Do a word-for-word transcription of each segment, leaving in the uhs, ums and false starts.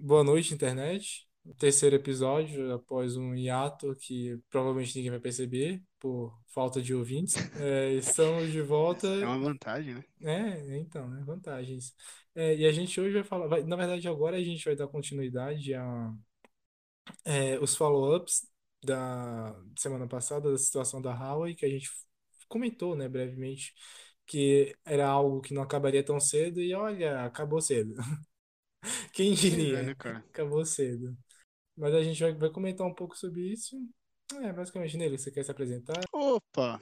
Boa noite, internet. Terceiro episódio, após um hiato que provavelmente ninguém vai perceber por falta de ouvintes. É, estamos de volta, É uma vantagem, né? né? Então, né? Vantagens. É, e a gente hoje vai falar, vai- na verdade, agora a gente vai dar continuidade a é, os follow-ups da semana passada, da situação da Huawei, que a gente comentou, né, brevemente, que era algo que não acabaria tão cedo, e olha, acabou cedo. Quem Pois é, né, diria? cara? Acabou cedo. Mas a gente vai, vai comentar um pouco sobre isso. É, basicamente nele, você quer se apresentar? Opa!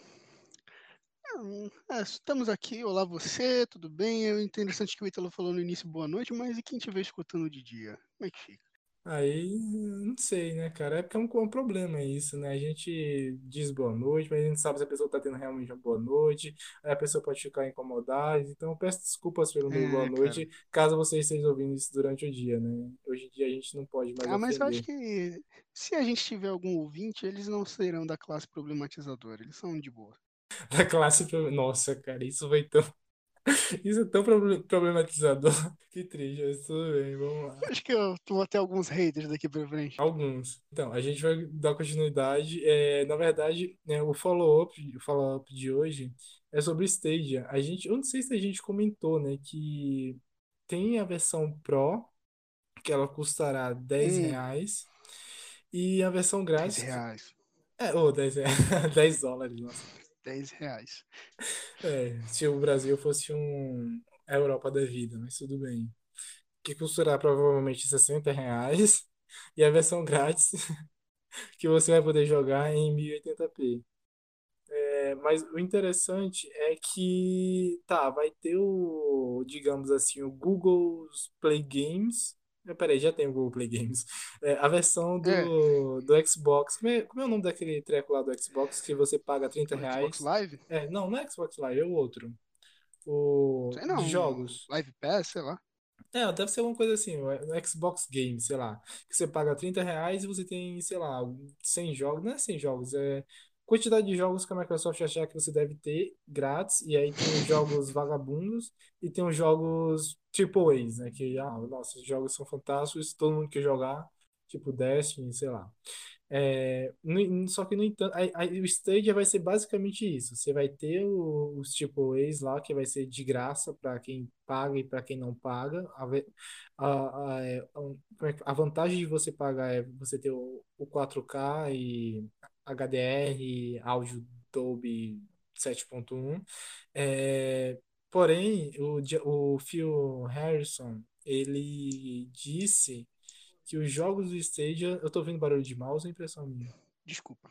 Hum, é, estamos aqui. Olá, você, tudo bem? É interessante que o Ítalo falou no início boa noite, mas e quem estiver escutando de dia? Como é que fica? Aí, não sei, né, cara? É porque é um, um problema isso, né? A gente diz boa noite, mas a gente sabe se a pessoa tá tendo realmente uma boa noite, aí a pessoa pode ficar incomodada. Então, eu peço desculpas pelo meu boa É, cara. noite, caso você esteja ouvindo isso durante o dia, né? Hoje em dia a gente não pode mais Ah, mas eu acho ofender. que se a gente tiver algum ouvinte, eles não serão da classe problematizadora. Eles são de boa. Da classe. pro- Nossa, cara, isso foi tão. Isso é tão proble- problematizador. Que triste, mas tudo bem, vamos lá. Acho que eu vou ter alguns haters daqui pra frente. Alguns. Então, a gente vai dar continuidade. É, na verdade, né, o follow-up, o follow-up de hoje é sobre Stadia. A gente, eu não sei se a gente comentou, né, que tem a versão Pro, que ela custará dez Hum, reais, e a versão dez grátis, que, reais. é, ou dez reais, dez dólares, nossa. dez reais. É, se o Brasil fosse um a Europa da vida, mas tudo bem. Que custará provavelmente sessenta reais, e a versão grátis, que você vai poder jogar em mil e oitenta p. É, mas o interessante é que, tá, vai ter o, digamos assim, o Google's Play Games. Eh, Peraí, já tem o Google Play Games. É, a versão É, do, do Xbox. Como é, como é o nome daquele treco lá do Xbox que você paga trinta o Xbox reais? Live? É, não, não é Xbox Live, é o outro. O Sei de não, jogos. Live Pass, sei lá. É, deve ser alguma coisa assim, o Xbox Game, sei lá. Que você paga trinta reais e você tem, sei lá, cem jogos. Não é cem jogos, é quantidade de jogos que a Microsoft achar que você deve ter grátis. E aí tem os jogos vagabundos e tem os jogos Triple A's, né? Que, ah, nossa, os jogos são fantásticos, todo mundo quer jogar. Tipo Destiny, sei lá. É, no- só que, no entanto, aí- aí o Stadia vai ser basicamente isso. Você vai ter o- os Triple A's lá, que vai ser de graça para quem paga e para quem não paga. A, ve- a, a, é, um, como é que- a vantagem de você pagar é você ter o, o quatro K e H D R, áudio Dolby sete ponto um. É, porém, o, J- o Phil Harrison, ele disse que os jogos do Stadia. Eu tô ouvindo barulho de mouse, é impressão minha. Desculpa.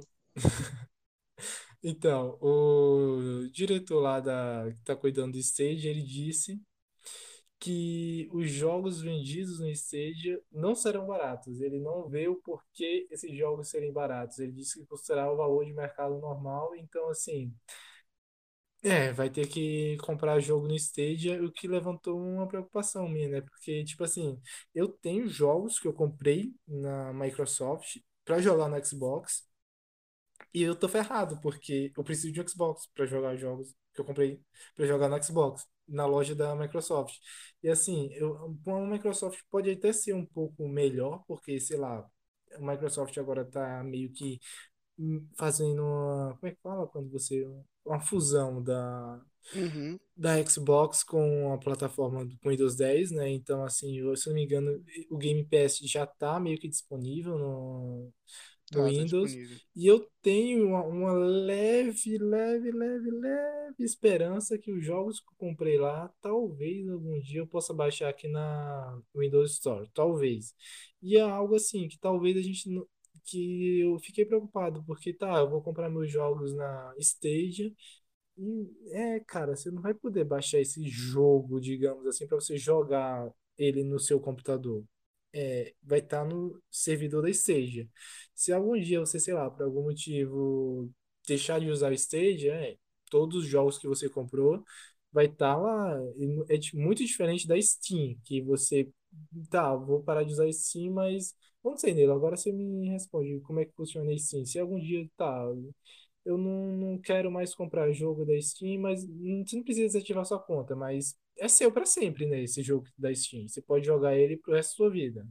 Então, o diretor lá da, que tá cuidando do Stadia, ele disse que os jogos vendidos no Stadia não serão baratos. Ele não vê o porquê esses jogos serem baratos. Ele disse que custará o valor de mercado normal. Então, assim, é, vai ter que comprar jogo no Stadia, o que levantou uma preocupação minha, né? Porque, tipo assim, eu tenho jogos que eu comprei na Microsoft para jogar no Xbox. E eu tô ferrado, porque eu preciso de um Xbox para jogar jogos que eu comprei para jogar no Xbox, na loja da Microsoft. E assim, eu, a Microsoft pode até ser um pouco melhor, porque, sei lá, a Microsoft agora tá meio que hum, fazendo uma, como é que fala quando você, uma fusão da, Uhum. da Xbox com a plataforma do com Windows dez, né? Então, assim, eu, se eu não me engano, o Game Pass já tá meio que disponível no no Tá, tá Windows. disponível. E eu tenho uma, uma leve, leve, leve, leve esperança que os jogos que eu comprei lá, talvez algum dia eu possa baixar aqui na Windows Store. Talvez. E é algo assim que talvez a gente não. Que eu fiquei preocupado, porque tá, eu vou comprar meus jogos na Stadia. E é, cara, você não vai poder baixar esse jogo, digamos assim, para você jogar ele no seu computador. É, vai estar no servidor da Stadia. Se algum dia você, sei lá, por algum motivo deixar de usar o Stadia, é, todos os jogos que você comprou vai estar lá. E é di- muito diferente da Steam, que você, tá, vou parar de usar a Steam, mas não sei, nele. Agora você me responde como é que funciona a Steam. Se algum dia, tá, eu não, não quero mais comprar jogo da Steam, mas não- você não precisa desativar sua conta, mas é seu pra sempre, né? Esse jogo da Steam. Você pode jogar ele pro resto da sua vida.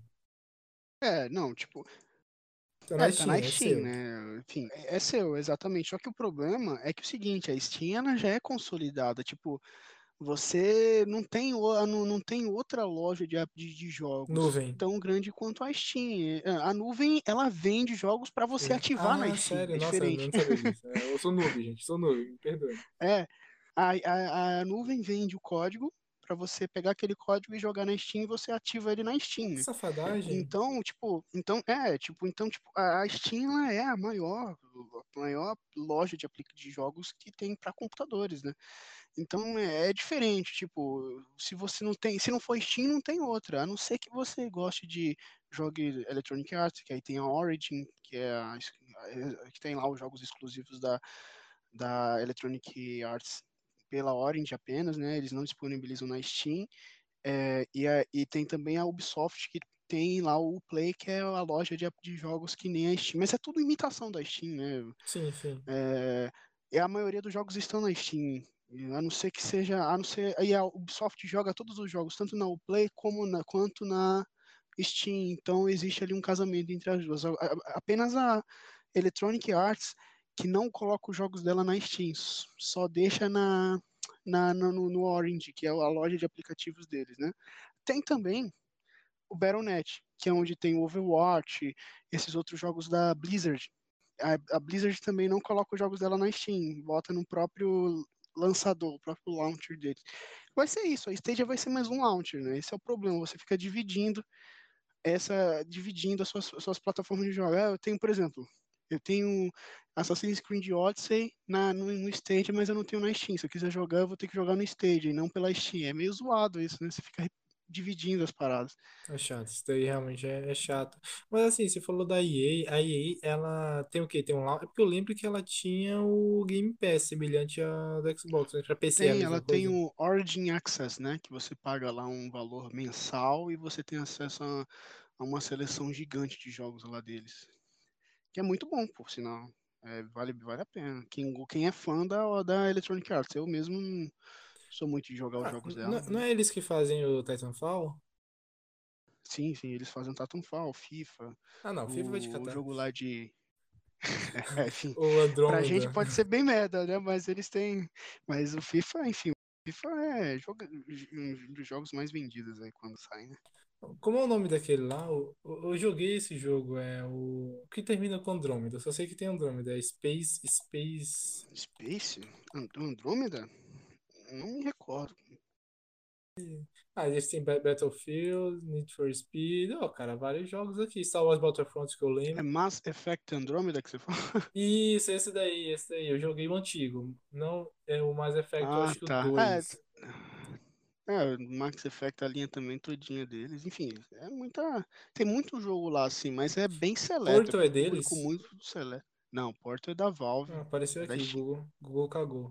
É, não, tipo, Tá na é, tá na Steam, é Steam, seu. né? Enfim, é é seu, exatamente. Só que o problema é que o seguinte, a Steam ela já é consolidada. Tipo, você não tem, o- não, não tem outra loja de, app- de, de jogos Nuvem. tão grande quanto a Steam. É, A nuvem, ela vende jogos para você Sim. ativar na Ah, Steam. sério? É Nossa, eu diferente. não sabia disso. É, eu sou noob, gente. Sou noob, me perdoe. É, a, a, a nuvem vende o código para você pegar aquele código e jogar na Steam e você ativa ele na Steam, Que né? safadagem. Então, tipo, então é, tipo, então, tipo, a a Steam ela é a maior, a maior loja de aplica de jogos que tem para computadores, né? Então é, é diferente, tipo, se você não tem, se não for Steam, não tem outra, a não ser que você goste de jogo Electronic Arts, que aí tem a Origin, que é a, é- que tem lá os jogos exclusivos da, da Electronic Arts pela Origin apenas, né? Eles não disponibilizam na Steam. É, e, a- e tem também a Ubisoft, que tem lá o Play, que é a loja de, de jogos que nem a Steam. Mas é tudo imitação da Steam, né? Sim, sim. É, e a maioria dos jogos estão na Steam. A não ser que seja. A não ser, e a Ubisoft joga todos os jogos, tanto na Uplay como na, quanto na Steam. Então existe ali um casamento entre as duas. A- a- Apenas a Electronic Arts que não coloca os jogos dela na Steam, só deixa na, na, no, no Orange, que é a loja de aplicativos deles, né? Tem também o battle ponto net, que é onde tem o Overwatch, esses outros jogos da Blizzard. A, a Blizzard também não coloca os jogos dela na Steam, bota no próprio lançador, o próprio launcher deles. Vai ser isso, a Stadia vai ser mais um launcher, né? Esse é o problema, você fica dividindo essa dividindo as suas, as suas plataformas de jogos. Ah, eu tenho, por exemplo, eu tenho Assassin's Creed Odyssey na, no, no Stadia, mas eu não tenho na Steam. Se eu quiser jogar, eu vou ter que jogar no Stadia e não pela Steam. É meio zoado isso, né? Você fica dividindo as paradas. É chato. Isso daí realmente é, é chato. Mas assim, você falou da E A. A E A, ela tem o quê? Tem um lá. É porque eu lembro que ela tinha o Game Pass, semelhante ao do Xbox, né? Pra P C é a Tem, ela mesma tem coisa? o Origin Access, né? Que você paga lá um valor mensal e você tem acesso a, a uma seleção gigante de jogos lá deles. Que é muito bom, por sinal. É, vale, vale a pena. Quem, quem é fã da, da Electronic Arts, eu mesmo não sou muito de jogar os Ah, jogos n- dela. não é eles que fazem o Titanfall? Sim, sim, eles fazem Titanfall, FIFA, Ah, não. FIFA vai te o, o catar. jogo lá de. É, enfim, O pra gente Andrômeda. pode ser bem merda, né? Mas eles têm. Mas o FIFA, enfim, o FIFA é jogo, um dos jogos mais vendidos aí quando sai, né? Como é o nome daquele lá? Eu, eu- eu joguei esse jogo, é o o que termina com Andrômeda. Eu só sei que tem Andrômeda, é Space, Space. Space? And- Andrômeda? Não me recordo. Ah, eles têm Ba- Battlefield, Need for Speed. Ó, cara, vários jogos aqui. Star Wars Battlefront que eu É lembro. Mass Effect Andromeda que você falou? Isso, esse daí, esse daí. Eu joguei o antigo. Não, é o Mass Effect, eu Ah, acho que o tá. É, dois. é, Max Effect, a linha também todinha deles. Enfim, é muita. Tem muito jogo lá, assim, mas é bem seleto, é Portal para é um público deles? muito seleto. Não, Portal é da Ah, Valve, apareceu é da aqui, Steam. Google. Google cagou.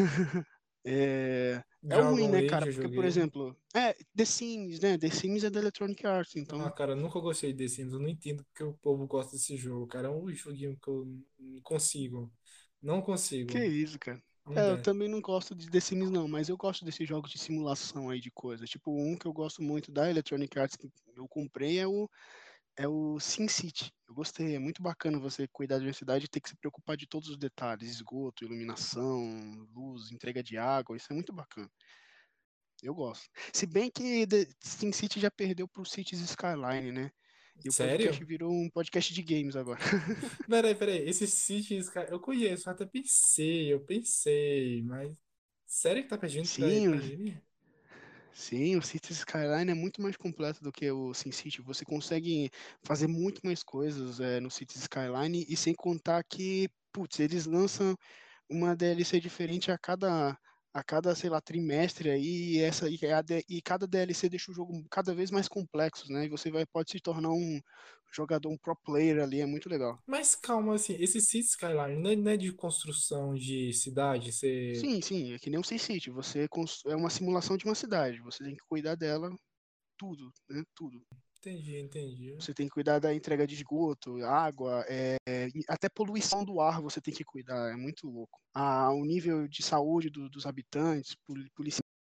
É, é o ruim, Dragon né, Age cara? eu Porque, por joguei. exemplo, é The Sims, né? The Sims é da Electronic Arts, Ah, então. cara, eu nunca gostei desse Sims. Eu não entendo porque o povo gosta desse jogo, cara. É um joguinho que eu não consigo. Não Que consigo. isso, cara. Não É, eu dá. também não gosto de The Sims, não, mas eu gosto desses jogos de simulação aí de coisas. Tipo, um que eu gosto muito da Electronic Arts que eu comprei é o é o SimCity. Eu gostei, é muito bacana você cuidar de uma cidade e ter que se preocupar de todos os detalhes, esgoto, iluminação, luz, entrega de água, isso é muito bacana. Eu gosto. Se bem que The SimCity já perdeu pro Cities Skyline, né? E o podcast Sério? virou um podcast de games agora. Peraí, peraí. Esses Cities, cara, eu conheço, eu até pensei, eu pensei, mas. Sério que tá pedindo pra, Sim, pra o- ele? sim, o Cities Skyline é muito mais completo do que o SimCity. Você consegue fazer muito mais coisas é, no Cities Skyline e sem contar que, putz, eles lançam uma D L C diferente a cada, a cada, sei lá, trimestre aí, e essa e, a D- e cada D L C deixa o jogo cada vez mais complexo, né? E você vai pode se tornar um jogador, um pro player ali, é muito legal. Mas calma, assim, esse Cities Skyline não é, não é de construção de cidade, você. Sim, sim, é que nem um SimCity, você cons- é uma simulação de uma cidade, você tem que cuidar dela tudo, né? Tudo. Entendi, entendi. Você tem que cuidar da entrega de esgoto, água, é, e até poluição do ar você tem que cuidar, é muito louco. Ah, o nível de saúde do- dos habitantes, poli- policiamento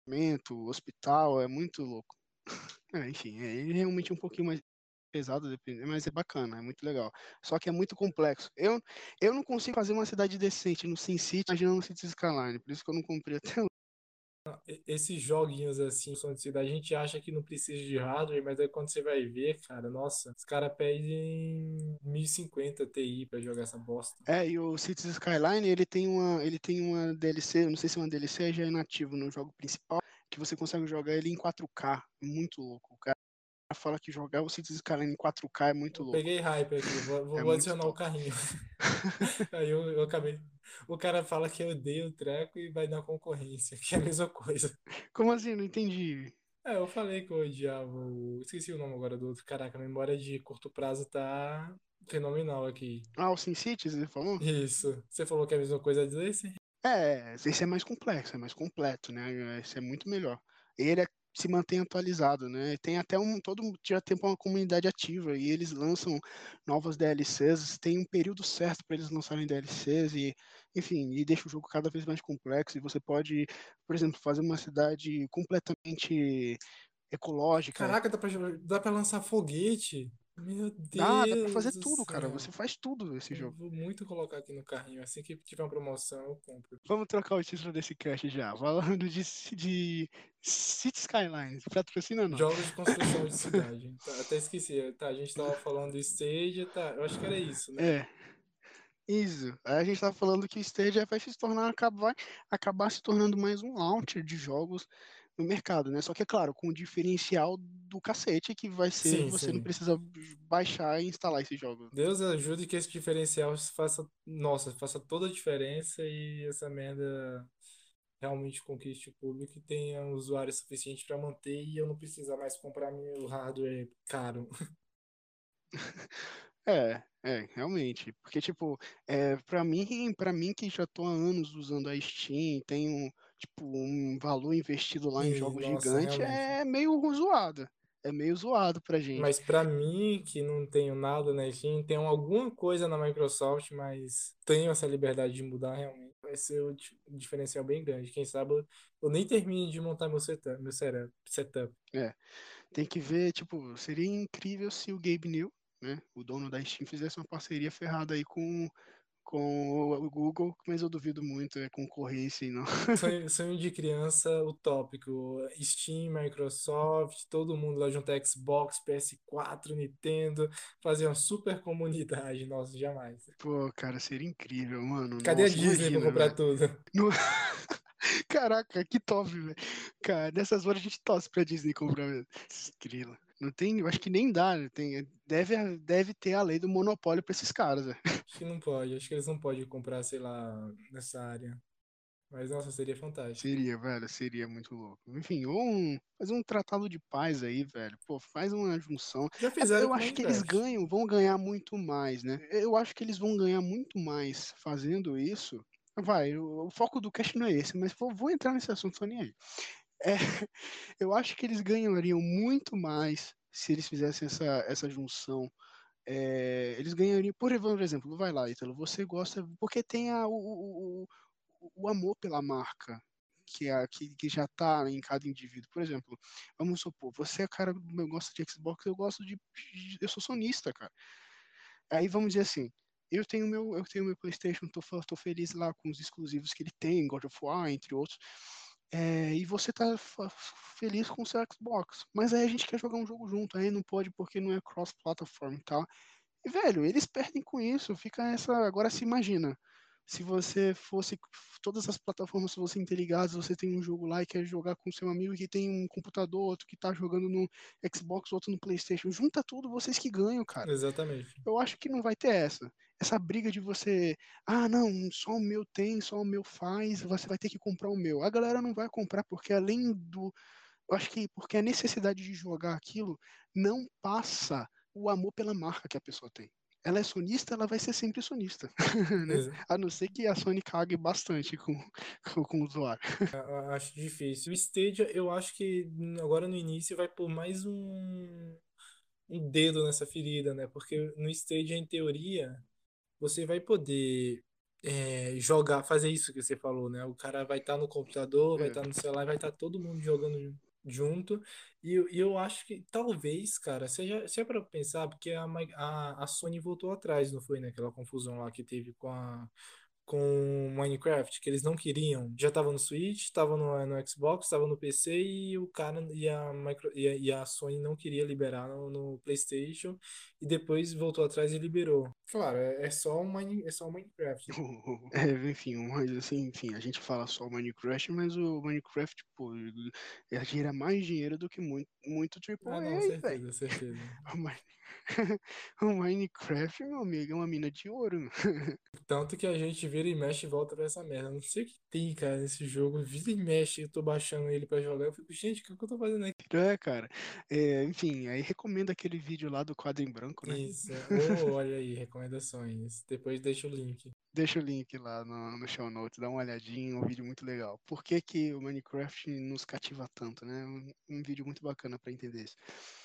hospital, é muito louco. É, enfim, é, ele é realmente um pouquinho mais pesado, depende- mas é bacana, é muito legal. Só que é muito complexo. Eu, eu não consigo fazer uma cidade decente no SimCity, imaginando no Cities Skyline, por isso que eu não comprei até hoje. E- Esses joguinhos assim, som de cidade, a gente acha que não precisa de hardware, mas aí quando você vai ver, cara, nossa, os caras pedem mil e cinquenta Ti pra jogar essa bosta. É, e o Cities Skyline, ele tem uma, ele tem uma D L C, eu não sei se é uma D L C, já é nativo no jogo principal, que você consegue jogar ele em quatro K. Muito louco. O cara fala que jogar o Cities Skyline em quatro K é muito Eu louco. peguei hype aqui, vou, vou É vou muito adicionar o top. carrinho. Aí eu, eu acabei. O cara fala que eu odeio o treco e vai na concorrência, que é a mesma coisa. Como assim? Não entendi. É, eu falei que eu odiava o. Esqueci o nome agora do outro. Caraca, a memória de curto prazo tá fenomenal aqui. Ah, o SimCity, você falou? Isso. Você falou que é a mesma coisa desse? É, esse é mais complexo, é mais completo, né? Esse é muito melhor. Ele é- se mantém atualizado, né? Tem até um, todo já tem uma comunidade ativa e eles lançam novas D L Cs, tem um período certo para eles lançarem D L Cs e, enfim, e deixa o jogo cada vez mais complexo e você pode, por exemplo, fazer uma cidade completamente ecológica. Caraca, dá pra, dá pra lançar foguete? Meu Dá, dá para Deus fazer do tudo, cara. céu. Você faz tudo nesse Eu jogo. vou muito colocar aqui no carrinho. Assim que tiver uma promoção, eu compro. Vamos trocar o título desse cast já. Falando de, de City Skylines. Patrocina nós. Jogos de construção de cidade. Tá, até esqueci. Tá, a gente tava falando do Stadia, tá. Eu acho que era isso, né? É, isso. Aí a gente tá falando que o Stadia vai se tornar, acabar, acabar se tornando mais um launcher de jogos no mercado, né? Só que, é claro, com o diferencial do cacete, que vai ser Sim, você não sim. precisa baixar e instalar esses jogos. Deus ajude que esse diferencial faça, nossa, faça toda a diferença e essa merda realmente conquiste o público e tenha usuário suficiente para manter e eu não precisar mais comprar meu hardware caro. É, é, realmente. Porque, tipo, é, pra mim, para mim que já tô há anos usando a Steam, tenho, tipo, um valor investido lá em E, jogos nossa, gigante, realmente. é meio zoado. É meio zoado pra gente. Mas para mim, que não tenho nada na Steam, tenho alguma coisa na Microsoft, mas tenho essa liberdade de mudar realmente. Vai ser o di- um diferencial bem grande. Quem sabe eu, eu nem termine de montar meu setup, meu setup. setup. É, tem que ver, tipo, seria incrível se o Gabe New, né, o dono da Steam, fizesse uma parceria ferrada aí com, com o Google, mas eu duvido muito, é concorrência e não. Sonho, sonho de criança utópico. Steam, Microsoft, todo mundo lá junto, Xbox, P S quatro, Nintendo, fazer uma super comunidade. Nossa, jamais. Pô, cara, seria incrível, mano. Cadê a Nossa, Disney pra imagina, comprar velho. tudo? No- Caraca, que top, velho. Cara, nessas horas a gente torce pra Disney comprar estrela. Não tem, eu acho que nem dá, né? Tem, deve, deve ter a lei do monopólio pra esses caras, velho. Acho que não pode. Acho que eles não podem comprar, sei lá, nessa área. Mas, nossa, seria fantástico. Seria, velho, seria muito louco. Enfim, ou um, fazer um tratado de paz aí, velho. Pô, faz uma junção. Já É, fizeram eu com acho que eles Minecraft. ganham, vão ganhar muito mais, né? Eu acho que eles vão ganhar muito mais fazendo isso. Vai, o, o foco do cast não é esse, mas vou, vou entrar nesse assunto, tô nem aí. É, eu acho que eles ganhariam muito mais se eles fizessem essa, essa junção. É, eles ganhariam, por exemplo, vai lá, Ítalo, você gosta, porque tem a, o, o, o o amor pela marca, que, é, que, que já está em cada indivíduo. Por exemplo, vamos supor, você é cara, eu gosto de Xbox, eu gosto de, de- eu sou sonista, cara. Aí vamos dizer assim, eu tenho meu, eu tenho meu PlayStation, tô, tô feliz lá com os exclusivos que ele tem, God of War, entre outros. É, e você tá fa- feliz com o seu Xbox. Mas aí a gente quer jogar um jogo junto, aí não pode porque não é cross-platform e tal. E, velho, eles perdem com isso. Fica essa. Agora se imagina. Se você fosse. Todas as plataformas fossem interligadas, você tem um jogo lá e quer jogar com seu amigo que tem um computador, outro que tá jogando no Xbox, outro no PlayStation. Junta tudo, vocês que ganham, cara. Exatamente. Eu acho que não vai ter essa. Essa briga de você, ah, não, só o meu tem, só o meu faz, você vai ter que comprar o meu. A galera não vai comprar porque além do, eu acho que porque a necessidade de jogar aquilo não passa o amor pela marca que a pessoa tem. Ela é sonista, ela vai ser sempre sonista, né? Ex- A não ser que a Sony cague bastante com, com, com o usuário. a- a- Acho difícil. O Stadia, eu acho que hum, agora no início vai por mais um, um dedo nessa ferida, né? Porque no Stadia, em teoria, você vai poder. é, jogar, fazer isso que você falou, né? O cara vai estar no computador, vai É. estar no celular, vai estar todo mundo jogando junto. E, eu- e eu acho que talvez, cara, seja, se é para pensar, porque a, Mi- a, a Sony voltou atrás, não foi, né? Aquela confusão lá que teve com a com Minecraft, que eles não queriam. Já estava no Switch, estava no, no Xbox, estava no P C e o cara e a, Micro, e a, e a Sony não queria liberar no, no PlayStation e depois voltou atrás e liberou. Claro, é, é só um Mine, é só um Minecraft. É, enfim, mas assim, enfim, a gente fala só o Minecraft, mas o Minecraft, pô, ele gera mais dinheiro do que muito, muito Ah, Triple A não, aí, velho. certeza, certeza. O, Mi- o Minecraft, meu amigo, é uma mina de ouro, meu. Tanto que a gente vira e mexe e volta pra essa merda. Não sei o que tem, cara, nesse jogo. Vira e mexe, eu tô baixando ele pra jogar. Eu fico, gente, o que que eu tô fazendo aqui? É, cara. É, enfim, aí recomendo aquele vídeo lá do quadro em branco, né? Isso. Ô, olha aí, recomendações. Depois deixa o link. Deixa o link lá no, no show notes, dá uma olhadinha, é um vídeo muito legal. Por que que o Minecraft nos cativa tanto, né? Um, um vídeo muito bacana pra entender isso.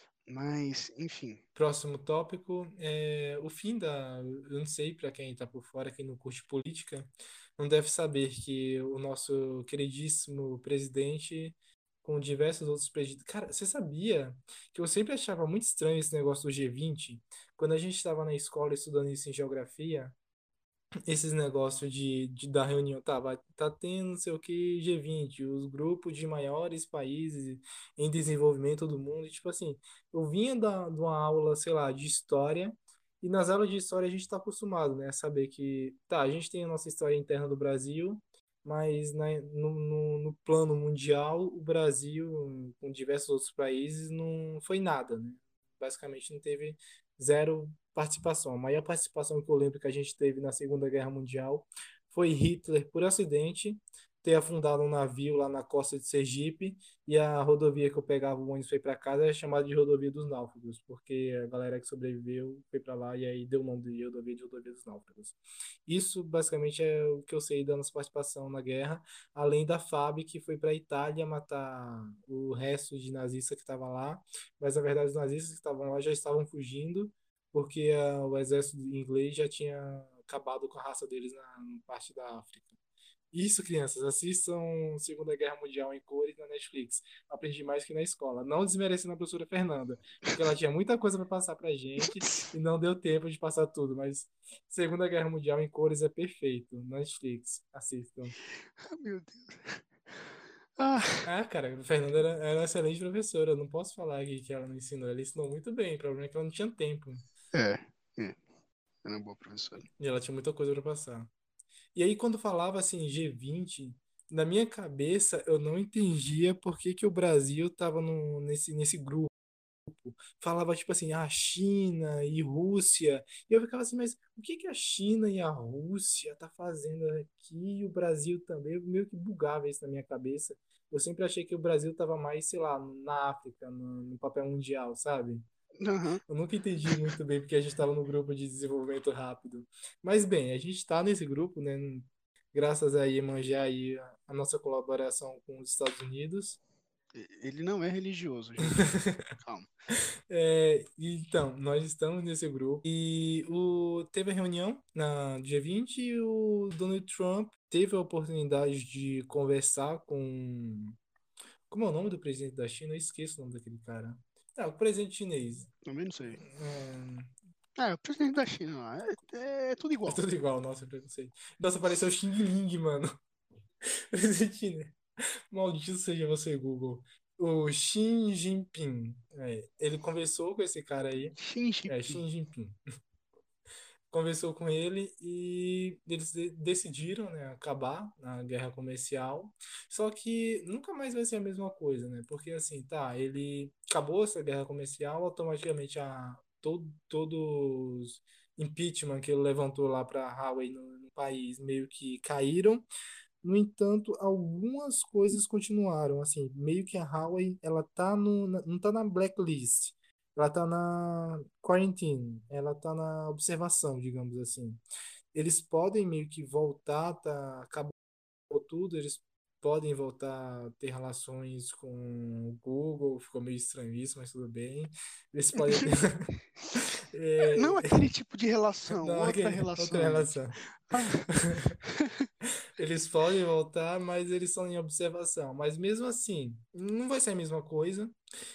Mas, enfim. Próximo tópico é o fim da. Eu não sei, para quem está por fora, quem não curte política, não deve saber que o nosso queridíssimo presidente, com diversos outros presidentes. Cara, você sabia que eu sempre achava muito estranho esse negócio do G vinte? Quando a gente estava na escola estudando isso em geografia, esses negócios de, de da reunião, tá, vai, tá tendo não sei o que G vinte, os grupos de maiores países em desenvolvimento do mundo, e, tipo assim, eu vinha da, de uma aula, sei lá, de história, e nas aulas de história a gente está acostumado, né, a saber que, tá, a gente tem a nossa história interna do Brasil, mas na, no, no, no plano mundial, o Brasil, com diversos outros países, não foi nada, né, basicamente não teve zero participação. A maior participação que eu lembro que a gente teve na Segunda Guerra Mundial foi Hitler, por acidente, ter afundado um navio lá na costa de Sergipe e a rodovia que eu pegava o ônibus foi para casa é chamada de Rodovia dos Náufragos, porque a galera que sobreviveu foi para lá e aí deu o nome de rodovia de Rodovia dos Náufragos. Isso basicamente é o que eu sei da nossa participação na guerra, além da F A B que foi para a Itália matar o resto de nazista que estava lá, mas na verdade os nazistas que estavam lá já estavam fugindo porque ah, o exército inglês já tinha acabado com a raça deles na, na parte da África. Isso, crianças, assistam Segunda Guerra Mundial em cores na Netflix. Aprendi mais que na escola. Não desmerecendo a professora Fernanda, porque ela tinha muita coisa para passar pra gente e não deu tempo de passar tudo, mas Segunda Guerra Mundial em cores é perfeito. Netflix, assistam. Ah, meu Deus. Ah, Ah, cara, a Fernanda era, era uma excelente professora. Eu não posso falar aqui que ela não ensinou. Ela ensinou muito bem. O problema é que ela não tinha tempo. é, é, era uma boa professora. E ela tinha muita coisa para passar. E aí, quando falava assim G vinte, na minha cabeça eu não entendia por que que o Brasil estava nesse, nesse grupo. Falava tipo assim, ah, China e Rússia. E eu ficava assim, mas o que que a China e a Rússia tá fazendo aqui? E o Brasil também, eu meio que bugava isso na minha cabeça. Eu sempre achei que o Brasil estava mais, sei lá, na África, no, no papel mundial, sabe? Aham. Eu nunca entendi muito bem porque a gente estava no grupo de desenvolvimento rápido. Mas bem, a gente está nesse grupo, né? Graças a Iemanjá e a a nossa colaboração com os Estados Unidos. Ele não é religioso, gente. Calma. É, então, nós estamos nesse grupo. E o, teve a reunião na dia vinte e o Donald Trump teve a oportunidade de conversar com. Como é o nome do presidente da China? Eu esqueço o nome daquele cara. Ah, o presidente chinês. Também não sei. É, É, o presidente da China lá. É, é tudo é igual. tudo igual, nossa, preconceito. Nossa, apareceu o Xing Ling, mano. Presidente chinês. Maldito seja você, Google. O Xi Jinping. É, ele conversou com esse cara aí. Xi É, Jinping. Xi Jinping. Conversou com ele e eles de- decidiram, né, acabar a guerra comercial. Só que nunca mais vai ser a mesma coisa, né? Porque assim, tá, ele acabou essa guerra comercial, automaticamente a todo, todos impeachment que ele levantou lá para a Huawei no, no país meio que caíram. No entanto, algumas coisas continuaram, assim, meio que a Huawei, ela tá no, na- não tá na blacklist, ela tá na quarantine, ela tá na observação, digamos assim. Eles podem meio que voltar, tá, acabou tudo, eles podem voltar a ter relações com o Google, ficou meio estranho isso, mas tudo bem. Eles podem ter, Não É, aquele tipo de relação, não, outra aquele- outra relação, Nick. relação. Ah, Eles podem voltar, mas eles estão em observação. Mas mesmo assim, não vai ser a mesma coisa.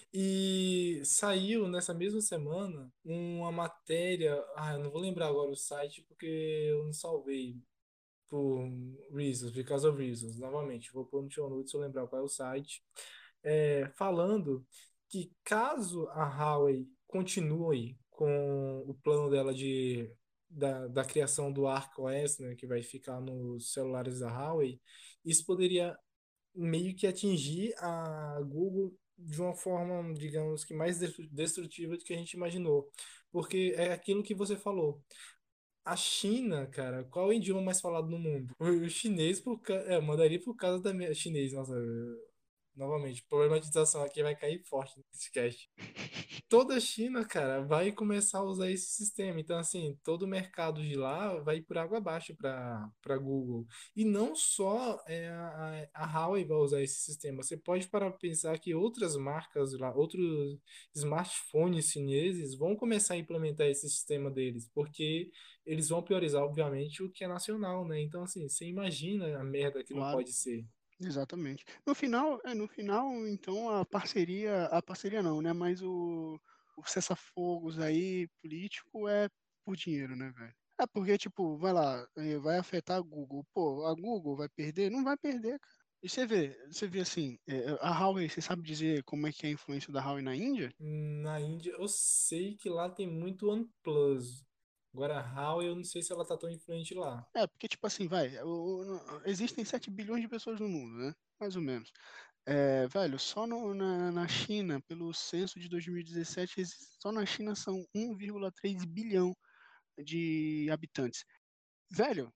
E saiu nessa mesma semana uma matéria. Ah, eu não vou lembrar agora o site porque eu não salvei por reasons, because of reasons. Novamente, vou pôr no show notes se eu lembrar qual é o site. É, falando que caso a Huawei continue com o plano dela de, da, da criação do ArcOS, né, que vai ficar nos celulares da Huawei, isso poderia meio que atingir a Google de uma forma, digamos que mais destru- destrutiva do que a gente imaginou. Porque é aquilo que você falou. A China, cara, qual é o idioma mais falado no mundo? O, o chinês, por, ca- é, mandarim por causa da minha. Chinês, nossa, novamente, problematização aqui vai cair forte nesse cast. Toda a China, cara, vai começar a usar esse sistema. Então, assim, todo o mercado de lá vai por água abaixo para para Google. E não só é, a, a Huawei vai usar esse sistema. Você pode parar para pensar que outras marcas lá, outros smartphones chineses vão começar a implementar esse sistema deles, porque eles vão priorizar, obviamente, o que é nacional, né? Então, assim, você imagina a merda que não claro, pode ser. exatamente. No final, é, no final, então a parceria, a parceria não, né? Mas o, o cessar-fogos aí político é por dinheiro, né, velho? É porque, tipo, vai lá, eh, vai afetar a Google. Pô, a Google vai perder? Não vai perder, cara. E você vê, você vê assim, eh, a Huawei, você sabe dizer como é que é a influência da Huawei na Índia? Na Índia, eu sei que lá tem muito OnePlus. Agora, a Huawei, eu não sei se ela tá tão influente lá. É, porque, tipo assim, vai, o- o- existem sete bilhões de pessoas no mundo, né? Mais ou menos. É, velho, só no- na, na China, pelo censo de dois mil e dezessete, exi- só na China são um vírgula três bilhão de habitantes. Velho,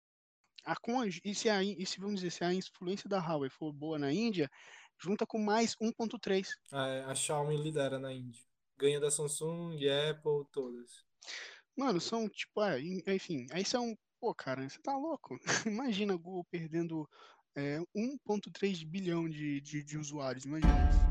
a, com a- e, se a, in- e se vamos dizer, se a influência da Huawei for boa na Índia, junta com mais um vírgula três. A, a Xiaomi lidera na Índia. Ganha da Samsung, Apple, todas. Mano, são, tipo, é, en- enfim, aí são, pô, cara, você tá louco? Imagina a Google perdendo é, um vírgula três bilhão de, de, de usuários, imagina isso.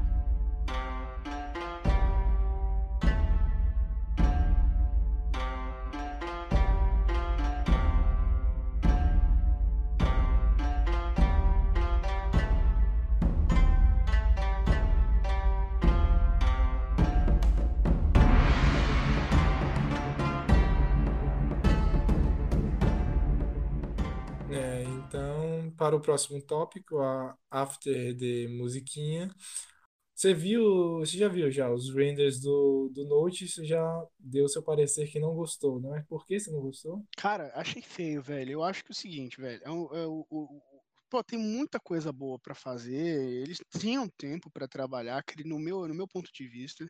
É, então, para o próximo tópico, a After de musiquinha. Você viu, você já viu já os renders do, do Note, você já deu seu parecer que não gostou, não é? Por que você não gostou? Cara, achei feio, velho. Eu acho que é o seguinte, velho, é o, é o- o- o- pô, tem muita coisa boa pra fazer. Eles tinham tempo pra trabalhar, cri- no meu, no meu ponto de vista.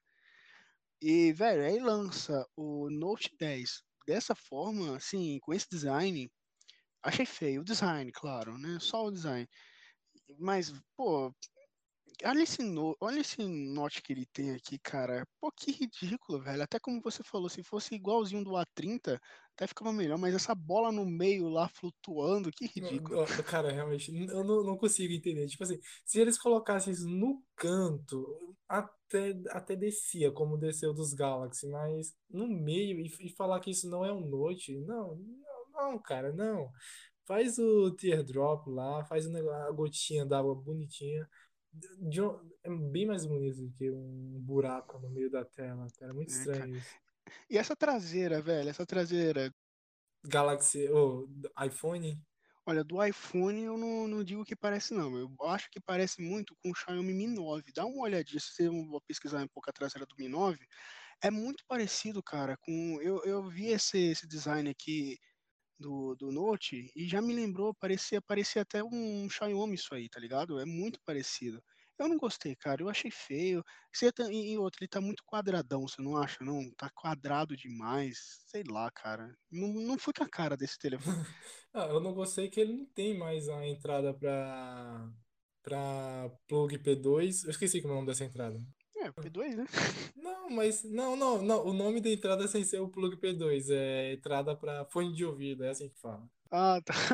E, velho, aí lança o Note dez dessa forma, assim, com esse design. Achei feio o design, claro, né? Só o design. Mas, pô, olha esse, no, olha esse Note que ele tem aqui, cara. Pô, que ridículo, velho. Até como você falou, se fosse igualzinho do A trinta, até ficava melhor. Mas essa bola no meio lá flutuando, que Não, ridículo. não, cara, realmente, eu não, não consigo entender. Tipo assim, se eles colocassem isso no canto, até, até descia, como desceu dos Galaxy, mas no meio e, e falar que isso não é um Note, não, não, não, cara, não. Faz o teardrop lá, faz o negócio, a gotinha d'água bonitinha. De um- é bem mais bonito do que um buraco no meio da tela, cara. Muito É, cara. estranho isso. E essa traseira, velho, essa traseira. Galaxy, ou iPhone. Olha, do iPhone eu não, não digo que parece, não. Eu acho que parece muito com o Xiaomi Mi nove. Dá uma olhadinha, se você for pesquisar um pouco a traseira do Mi nove, é muito parecido, cara, com. Eu, eu vi esse, esse design aqui do, do Note e já me lembrou, parecia, parecia até um Xiaomi isso aí, tá ligado? É muito parecido. Eu não gostei, cara, eu achei feio. Você tá, e, e outro, ele tá muito quadradão, você não acha, não? Tá quadrado demais, sei lá, cara. Não, não foi com a cara desse telefone. Ah, eu não gostei que ele não tem mais a entrada para para plug P dois. Eu esqueci como é o nome dessa entrada. É, P dois, né? Não, mas não, não, não. O nome da entrada é sem ser o plug P dois, é entrada para fone de ouvido, é assim que fala. Ah, tá.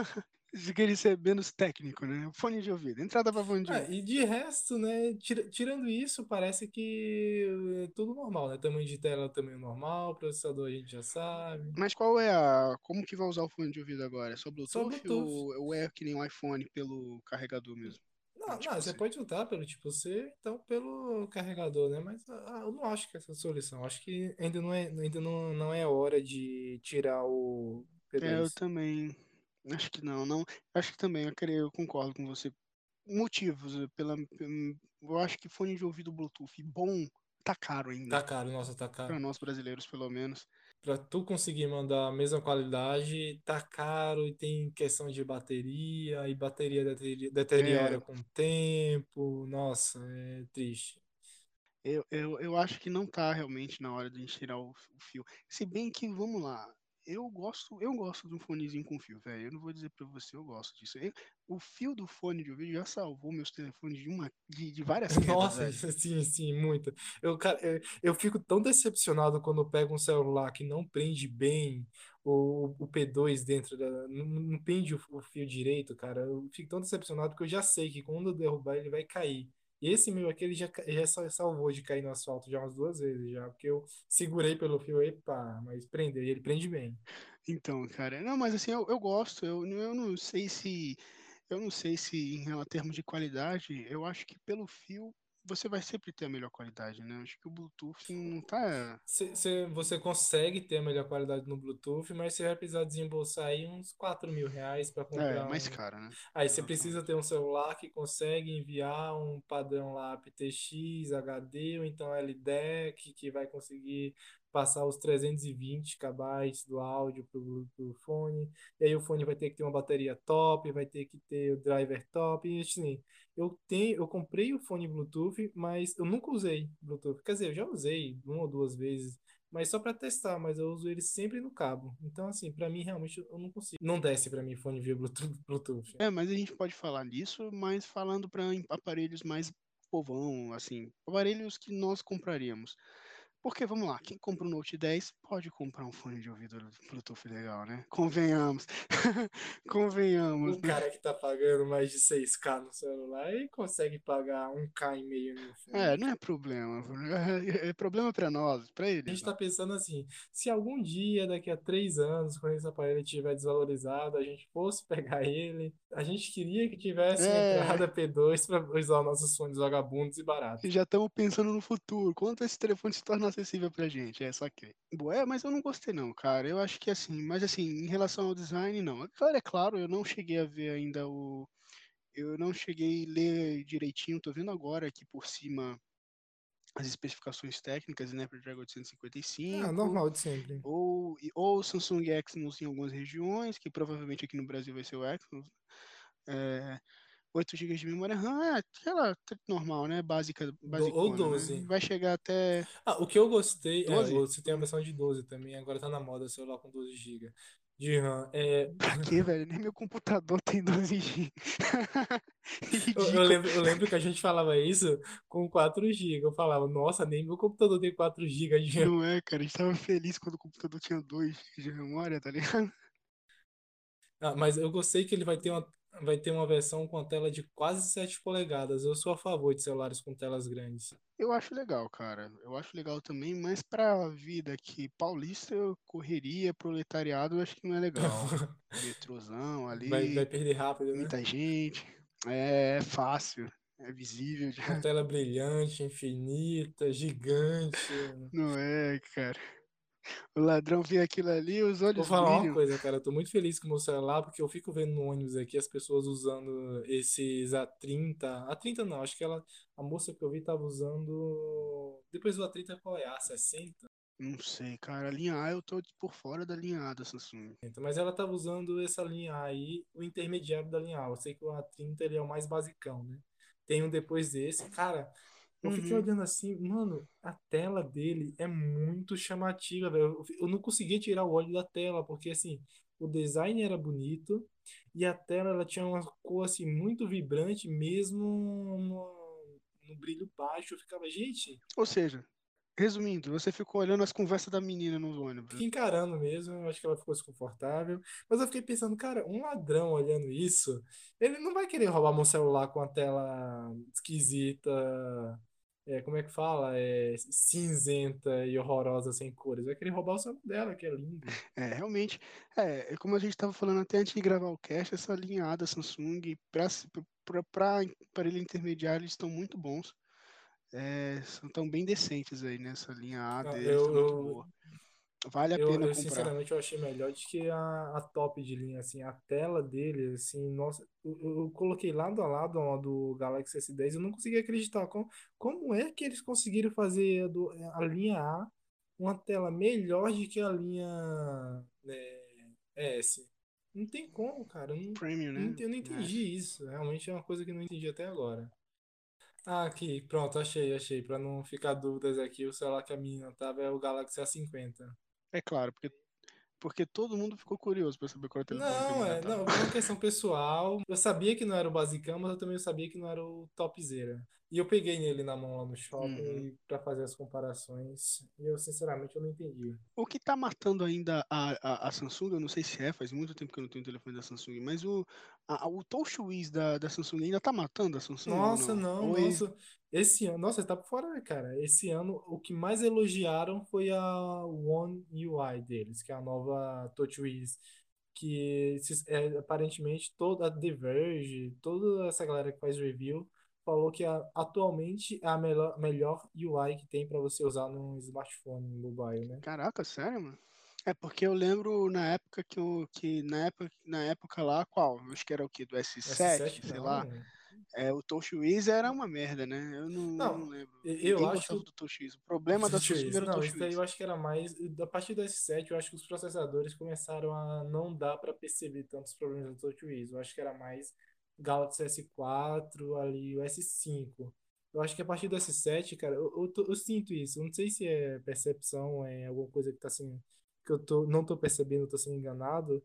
Você queria ser menos técnico, né? Fone de ouvido, entrada para fone de Ah, ouvido. e de resto, né, tira- tirando isso, parece que é tudo normal, né? Tamanho de tela, tamanho normal, processador a gente já sabe. Mas qual é a. Como que vai usar o fone de ouvido agora? É só Só Bluetooth Bluetooth. ou, ou é que nem o iPhone pelo carregador mesmo? Pelo Não, não, tipo você C? pode usar pelo tipo C, então pelo carregador, né? Mas ah, eu não acho que essa é a solução. Acho que ainda não é, ainda não, não é hora de tirar o É, eu P dois. também. Acho que não, não. Acho que também, eu, creio, eu concordo com você. Motivos, eh, pela, pelo- eu acho que fone de ouvido Bluetooth bom tá caro ainda. Tá caro, nossa, tá caro. Para nós brasileiros, pelo menos. Pra tu conseguir mandar a mesma qualidade, tá caro e tem questão de bateria, e bateria deteri- É, deteriora com o tempo. Nossa, é triste. eu, eu, eu acho que não tá realmente na hora de a gente tirar o, o fio. Se bem que, vamos lá, eu gosto, eu gosto de um fonezinho com fio, velho. Eu não vou dizer pra você, eu gosto disso. Eu- o fio do fone de ouvido já salvou meus telefones de uma, de, de várias quedas, Nossa, velho. sim, sim, muito. Eu, cara, eu, eu fico tão decepcionado quando eu pego um celular que não prende bem o, o P dois dentro da. Não, não prende o, o fio direito, cara. Eu fico tão decepcionado porque eu já sei que quando eu derrubar ele vai cair. E esse meu aqui, ele já, ca- já sal- salvou de cair no asfalto já umas duas vezes já, porque eu segurei pelo fio, epa, mas prendeu, e ele prende bem. Então, cara, não, mas assim, eu, eu gosto. Eu, eu não sei se, eu não sei se em rela- termos de qualidade, eu acho que pelo fio você vai sempre ter a melhor qualidade, né? Acho que o Bluetooth não tá. Cê- cê- você consegue ter a melhor qualidade no Bluetooth, mas você vai precisar desembolsar aí uns quatro mil reais para É, comprar mais um. cara, né? Aí você precisa Exatamente. ter um celular que consegue enviar um padrão lá A P T X, H D ou então L D E C, que vai conseguir passar os trezentos e vinte kbytes do áudio pro, pro fone. E aí o fone vai ter que ter uma bateria top, vai ter que ter o driver top. E assim, eu tenho, eu comprei o fone Bluetooth, mas eu nunca usei Bluetooth. Quer dizer, eu já usei uma ou duas vezes, mas só para testar, mas eu uso ele sempre no cabo. Então, assim, para mim realmente eu não consigo. Não desce para mim fone via Bluetooth. Bluetooth. É, mas a gente pode falar nisso, mas falando para aparelhos mais povão, assim, aparelhos que nós compraríamos. Porque, vamos lá, quem compra um Note dez pode comprar um fone de ouvido Bluetooth legal, né? Convenhamos. Convenhamos, O né? cara que tá pagando mais de seis k no celular e consegue pagar um k e meio no É, fone. não é problema. É problema para nós, para A eles, gente não. tá pensando assim, se algum dia, daqui a três anos, quando esse aparelho estiver desvalorizado, a gente fosse pegar ele, a gente queria que tivesse uma É, entrada P dois para usar nossos fones vagabundos e baratos. já estamos pensando no futuro. Quando esse telefone se torna acessível pra gente? É só que. Boa, é, mas eu não gostei não, cara. Eu acho que assim, mas assim, em relação ao design, não. Claro, é claro, eu não cheguei a ver ainda o. Eu não cheguei a ler direitinho, tô vendo agora aqui por cima as especificações técnicas, né, Snapdragon oitocentos e cinquenta e Ah, cinco, normal de sempre. ou, ou Samsung Exynos em algumas regiões, que provavelmente aqui no Brasil vai ser o Exynos. É, oito gigas de memória RAM, é aquela normal, né? Básica, Do- ou basicona, né? doze. Vai chegar até Ah, o que eu gostei, é, doze. você tem a versão de doze também, agora tá na moda celular com doze gigas de RAM. É, Pra quê, velho? Nem meu computador tem doze gigas. eu, eu Ridículo. lembro, eu lembro que a gente falava isso com quatro gigas. Eu falava, nossa, nem meu computador tem quatro gigas de RAM. Não é, cara. A gente tava feliz quando o computador tinha dois gigas de memória, tá ligado? Ah, mas eu gostei que ele vai ter uma, vai ter uma versão com a tela de quase sete polegadas. Eu sou a favor de celulares com telas grandes. Eu acho legal, cara. Eu acho legal também, mas pra vida aqui paulista, eu correria, proletariado, eu acho que não é legal. Metrozão Vai, vai ali, perder rápido, né? muita gente. É fácil, é visível. Uma Já. tela brilhante, infinita, gigante. Não é, cara. O ladrão vê aquilo ali, os Vou olhos falar uma brilham. coisa, cara. Eu tô muito feliz com o meu celular porque eu fico vendo no ônibus aqui as pessoas usando esses A trinta. A trinta não, acho que ela, a moça que eu vi tava usando. Depois do A trinta qual é? A sessenta? Não sei, cara. A linha A eu tô por fora da linha A da Samsung. Mas ela tava usando essa linha A aí, o intermediário da linha A. Eu sei que o A trinta ele é o mais basicão, né? Tem um depois desse. Cara, eu fiquei Uhum. olhando assim, mano, a tela dele é muito chamativa, velho. Eu eu não conseguia tirar o olho da tela, porque assim, o design era bonito e a tela ela tinha uma cor assim muito vibrante, mesmo no, no brilho baixo. Eu ficava, gente, Ou seja, Resumindo, você ficou olhando as conversas da menina no ônibus. Fiquei encarando mesmo, eu acho que ela ficou desconfortável. Mas eu fiquei pensando, cara, um ladrão olhando isso, ele não vai querer roubar meu celular com a tela esquisita, é, como é que fala? É, cinzenta e horrorosa, sem cores. Vai querer roubar o celular dela, que é lindo. É, realmente, é, é como a gente estava falando até antes de gravar o cast, essa linha A da Samsung, para aparelho intermediário, eles estão muito bons. É, são tão bem decentes aí, né? Essa linha A Não, deles está Eu, muito eu, boa. Vale a eu, pena eu, comprar. sinceramente, eu achei melhor do que a, a top de linha, assim, a tela dele, assim, nossa, eu, eu eu coloquei lado a lado a do Galaxy S dez, eu não consegui acreditar como, como é que eles conseguiram fazer a, do, a linha A uma tela melhor do que a linha, né, S. Não tem como, cara, eu não, Premium, eu não, né? ent- eu não Nice. entendi isso, realmente é uma coisa que eu não entendi até agora. Ah, aqui, pronto, achei, achei, pra não ficar dúvidas aqui, o celular que a menina tava é o Galaxy A cinquenta. É claro, porque, porque todo mundo ficou curioso para saber qual era o telefone que a Não, menina é, tava. não, foi uma questão pessoal. Eu sabia que não era o basicão, mas eu também sabia que não era o topzera. E eu peguei nele na mão lá no shopping Uhum. e para fazer as comparações. E eu, sinceramente, eu não entendi. O que tá matando ainda a, a, a Samsung, eu não sei se é, faz muito tempo que eu não tenho telefone da Samsung, mas o, a, a- o TouchWiz da, da Samsung ainda tá matando a Samsung ou Nossa, não? não, Ou eles, nossa. Esse ano, nossa, você tá por fora, né, cara? Esse ano, o que mais elogiaram foi a One U I deles, que é a nova TouchWiz. Que se- é, aparentemente toda a The Verge, toda essa galera que faz review, falou que a- atualmente é a melhor, melhor U I que tem para você usar num smartphone mobile, né? caraca, sério, mano? É porque eu lembro na época que eu, que na época, na época lá, qual? Acho que era o quê? Do S sete, S sete sei lá. não. É, o TouchWiz era uma merda, né? Eu não, não Não, lembro. e- eu Ninguém acho que gostava o do TouchWiz. O problema da Samsung TouchWiz, era o não, isso daí eu TouchWiz. acho que era mais. A partir do S sete, eu acho que os processadores começaram a não dar para perceber tantos problemas do TouchWiz. Eu acho que era mais Galaxy S quatro, ali, o S cinco. Eu acho que a partir do S sete, cara, eu, eu, tô- eu sinto isso. Eu não sei se é percepção, é alguma coisa que tá assim, que eu tô, não tô percebendo, tô sendo enganado,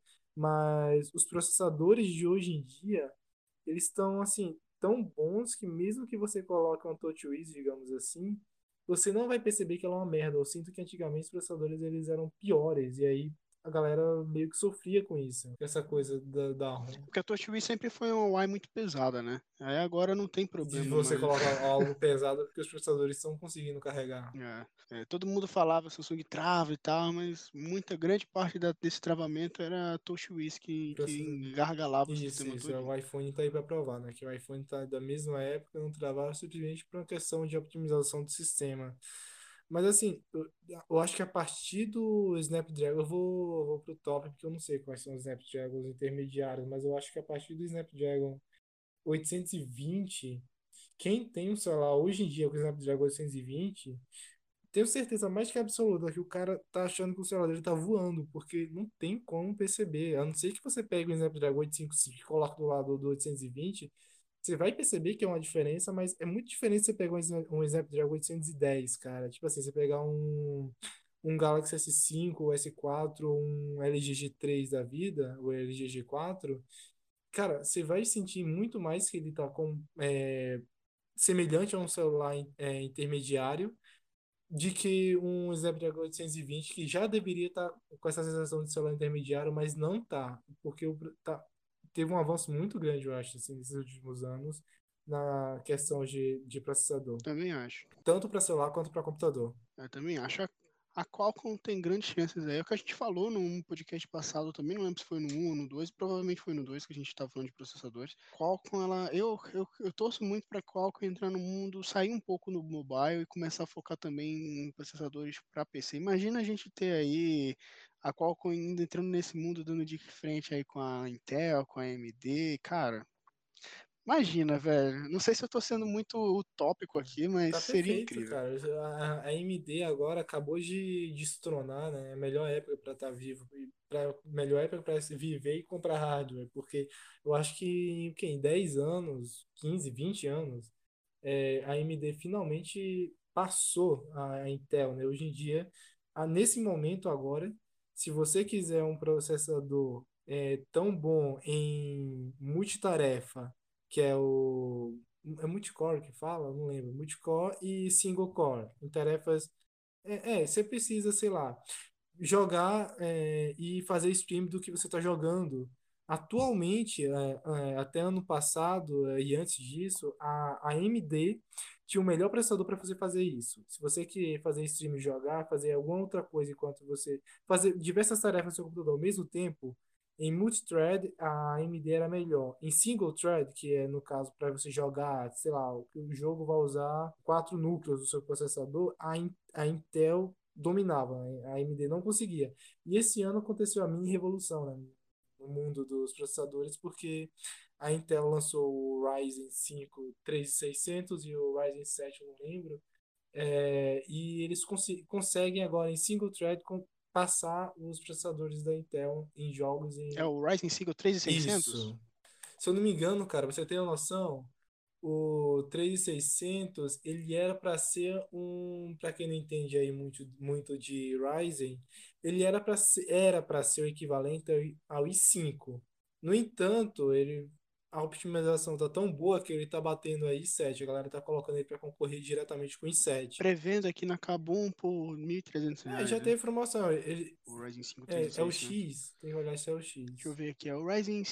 mas os processadores de hoje em dia eles estão assim tão bons que mesmo que você coloque um TouchWiz, digamos assim, você não vai perceber que ela é uma merda. Eu sinto que antigamente os processadores eles eram piores e aí a galera meio que sofria com isso, com essa coisa da, da ROM. Porque a TouchWiz sempre foi uma U I muito pesada, né? Aí agora não tem De problema você mais. colocar algo pesado porque os processadores estão conseguindo carregar. É, é, todo mundo falava Samsung trava e tal, mas muita grande parte da- desse travamento era a TouchWiz que, que Processador. engargalava o Isso, sistema isso. todinho. O iPhone tá aí para provar, né? Que o iPhone tá da mesma época, não travava simplesmente por uma questão de optimização do sistema. Mas assim, eu, eu acho que a partir do Snapdragon, eu vou, eu vou pro top, porque eu não sei quais são os Snapdragons intermediários, mas eu acho que a partir do Snapdragon oitocentos e vinte, quem tem um celular hoje em dia com o Snapdragon oitocentos e vinte, tenho certeza mais que absoluta que o cara tá achando que o celular dele tá voando, porque não tem como perceber. A não ser que você pegue o Snapdragon oitocentos e cinquenta e cinco e coloque do lado do oitocentos e vinte, você vai perceber que é uma diferença, mas é muito diferente você pegar um Sna- um Snapdragon oitocentos e dez, cara. Tipo assim, você pegar um, um Galaxy S cinco, o S quatro, um L G G três da vida, o L G G quatro, cara, você vai sentir muito mais que ele tá com, é, semelhante a um celular é, intermediário de que um Snapdragon oitocentos e vinte que já deveria estar com essa sensação de celular intermediário, mas não tá, porque o, tá, teve um avanço muito grande, eu acho, assim, nesses últimos anos na questão de, de processador, Também acho. tanto para celular quanto para computador. Eu também acho. A, a Qualcomm tem grandes chances aí. É o que a gente falou num podcast passado também, não lembro se foi no um ou no dois, provavelmente foi no dois que a gente estava falando de processadores. Qualcomm, ela, eu, eu, eu torço muito para Qualcomm entrar no mundo, sair um pouco no mobile e começar a focar também em processadores para P C. Imagina a gente ter aí a Qualcomm ainda entrando nesse mundo, dando de frente aí com a Intel, com a A M D, cara. Imagina, velho. Não sei se eu tô sendo muito utópico aqui, mas Tá seria perfeito, incrível. cara. A, a A M D agora acabou de destronar, né? A melhor época para estar vivo, e pra, melhor época para se viver e comprar hardware, porque eu acho que em, o quê? Em dez anos, quinze, vinte anos, é, a AMD finalmente passou a Intel, né? Hoje em dia, a- nesse momento agora, se você quiser um processador é, tão bom em multitarefa, que é o é multicore que fala? Não lembro. Multicore e single core, em tarefas É, é, você precisa, sei lá, jogar é, e fazer stream do que você está jogando. Atualmente, é, é, até ano passado é, e antes disso, a, a A M D tinha o melhor processador para você fazer isso. Se você quer fazer stream e jogar, fazer alguma outra coisa enquanto você fazer diversas tarefas no seu computador ao mesmo tempo, em multithread a AMD era melhor. Em single thread, que é no caso para você jogar, sei lá, o o jogo vai usar quatro núcleos do seu processador, a, In- a Intel dominava, né? A AMD não conseguia. E esse ano aconteceu a mini revolução, né, no mundo dos processadores, porque a Intel lançou o Ryzen cinco três mil e seiscentos e o Ryzen sete, eu não lembro, é, e eles consi- conseguem agora em single thread com- passar os processadores da Intel em jogos É em o Ryzen cinco três mil e seiscentos? isso. Se eu não me engano, cara, pra você ter uma noção, o três mil e seiscentos, ele era para ser um, para quem não entende aí muito, muito de Ryzen, ele era para ser, era para ser o equivalente ao, ao i cinco. No entanto, ele a optimização tá tão boa que ele tá batendo aí i sete. A galera tá colocando ele para concorrer diretamente com o i sete. Pré-venda aqui na Kabum por mil e trezentos É, reais, já né? teve promoção. Ele O Ryzen cinco é, é o três mil e seiscentos. X, tem que olhar se é o Deixa eu X. ver aqui, é o Ryzen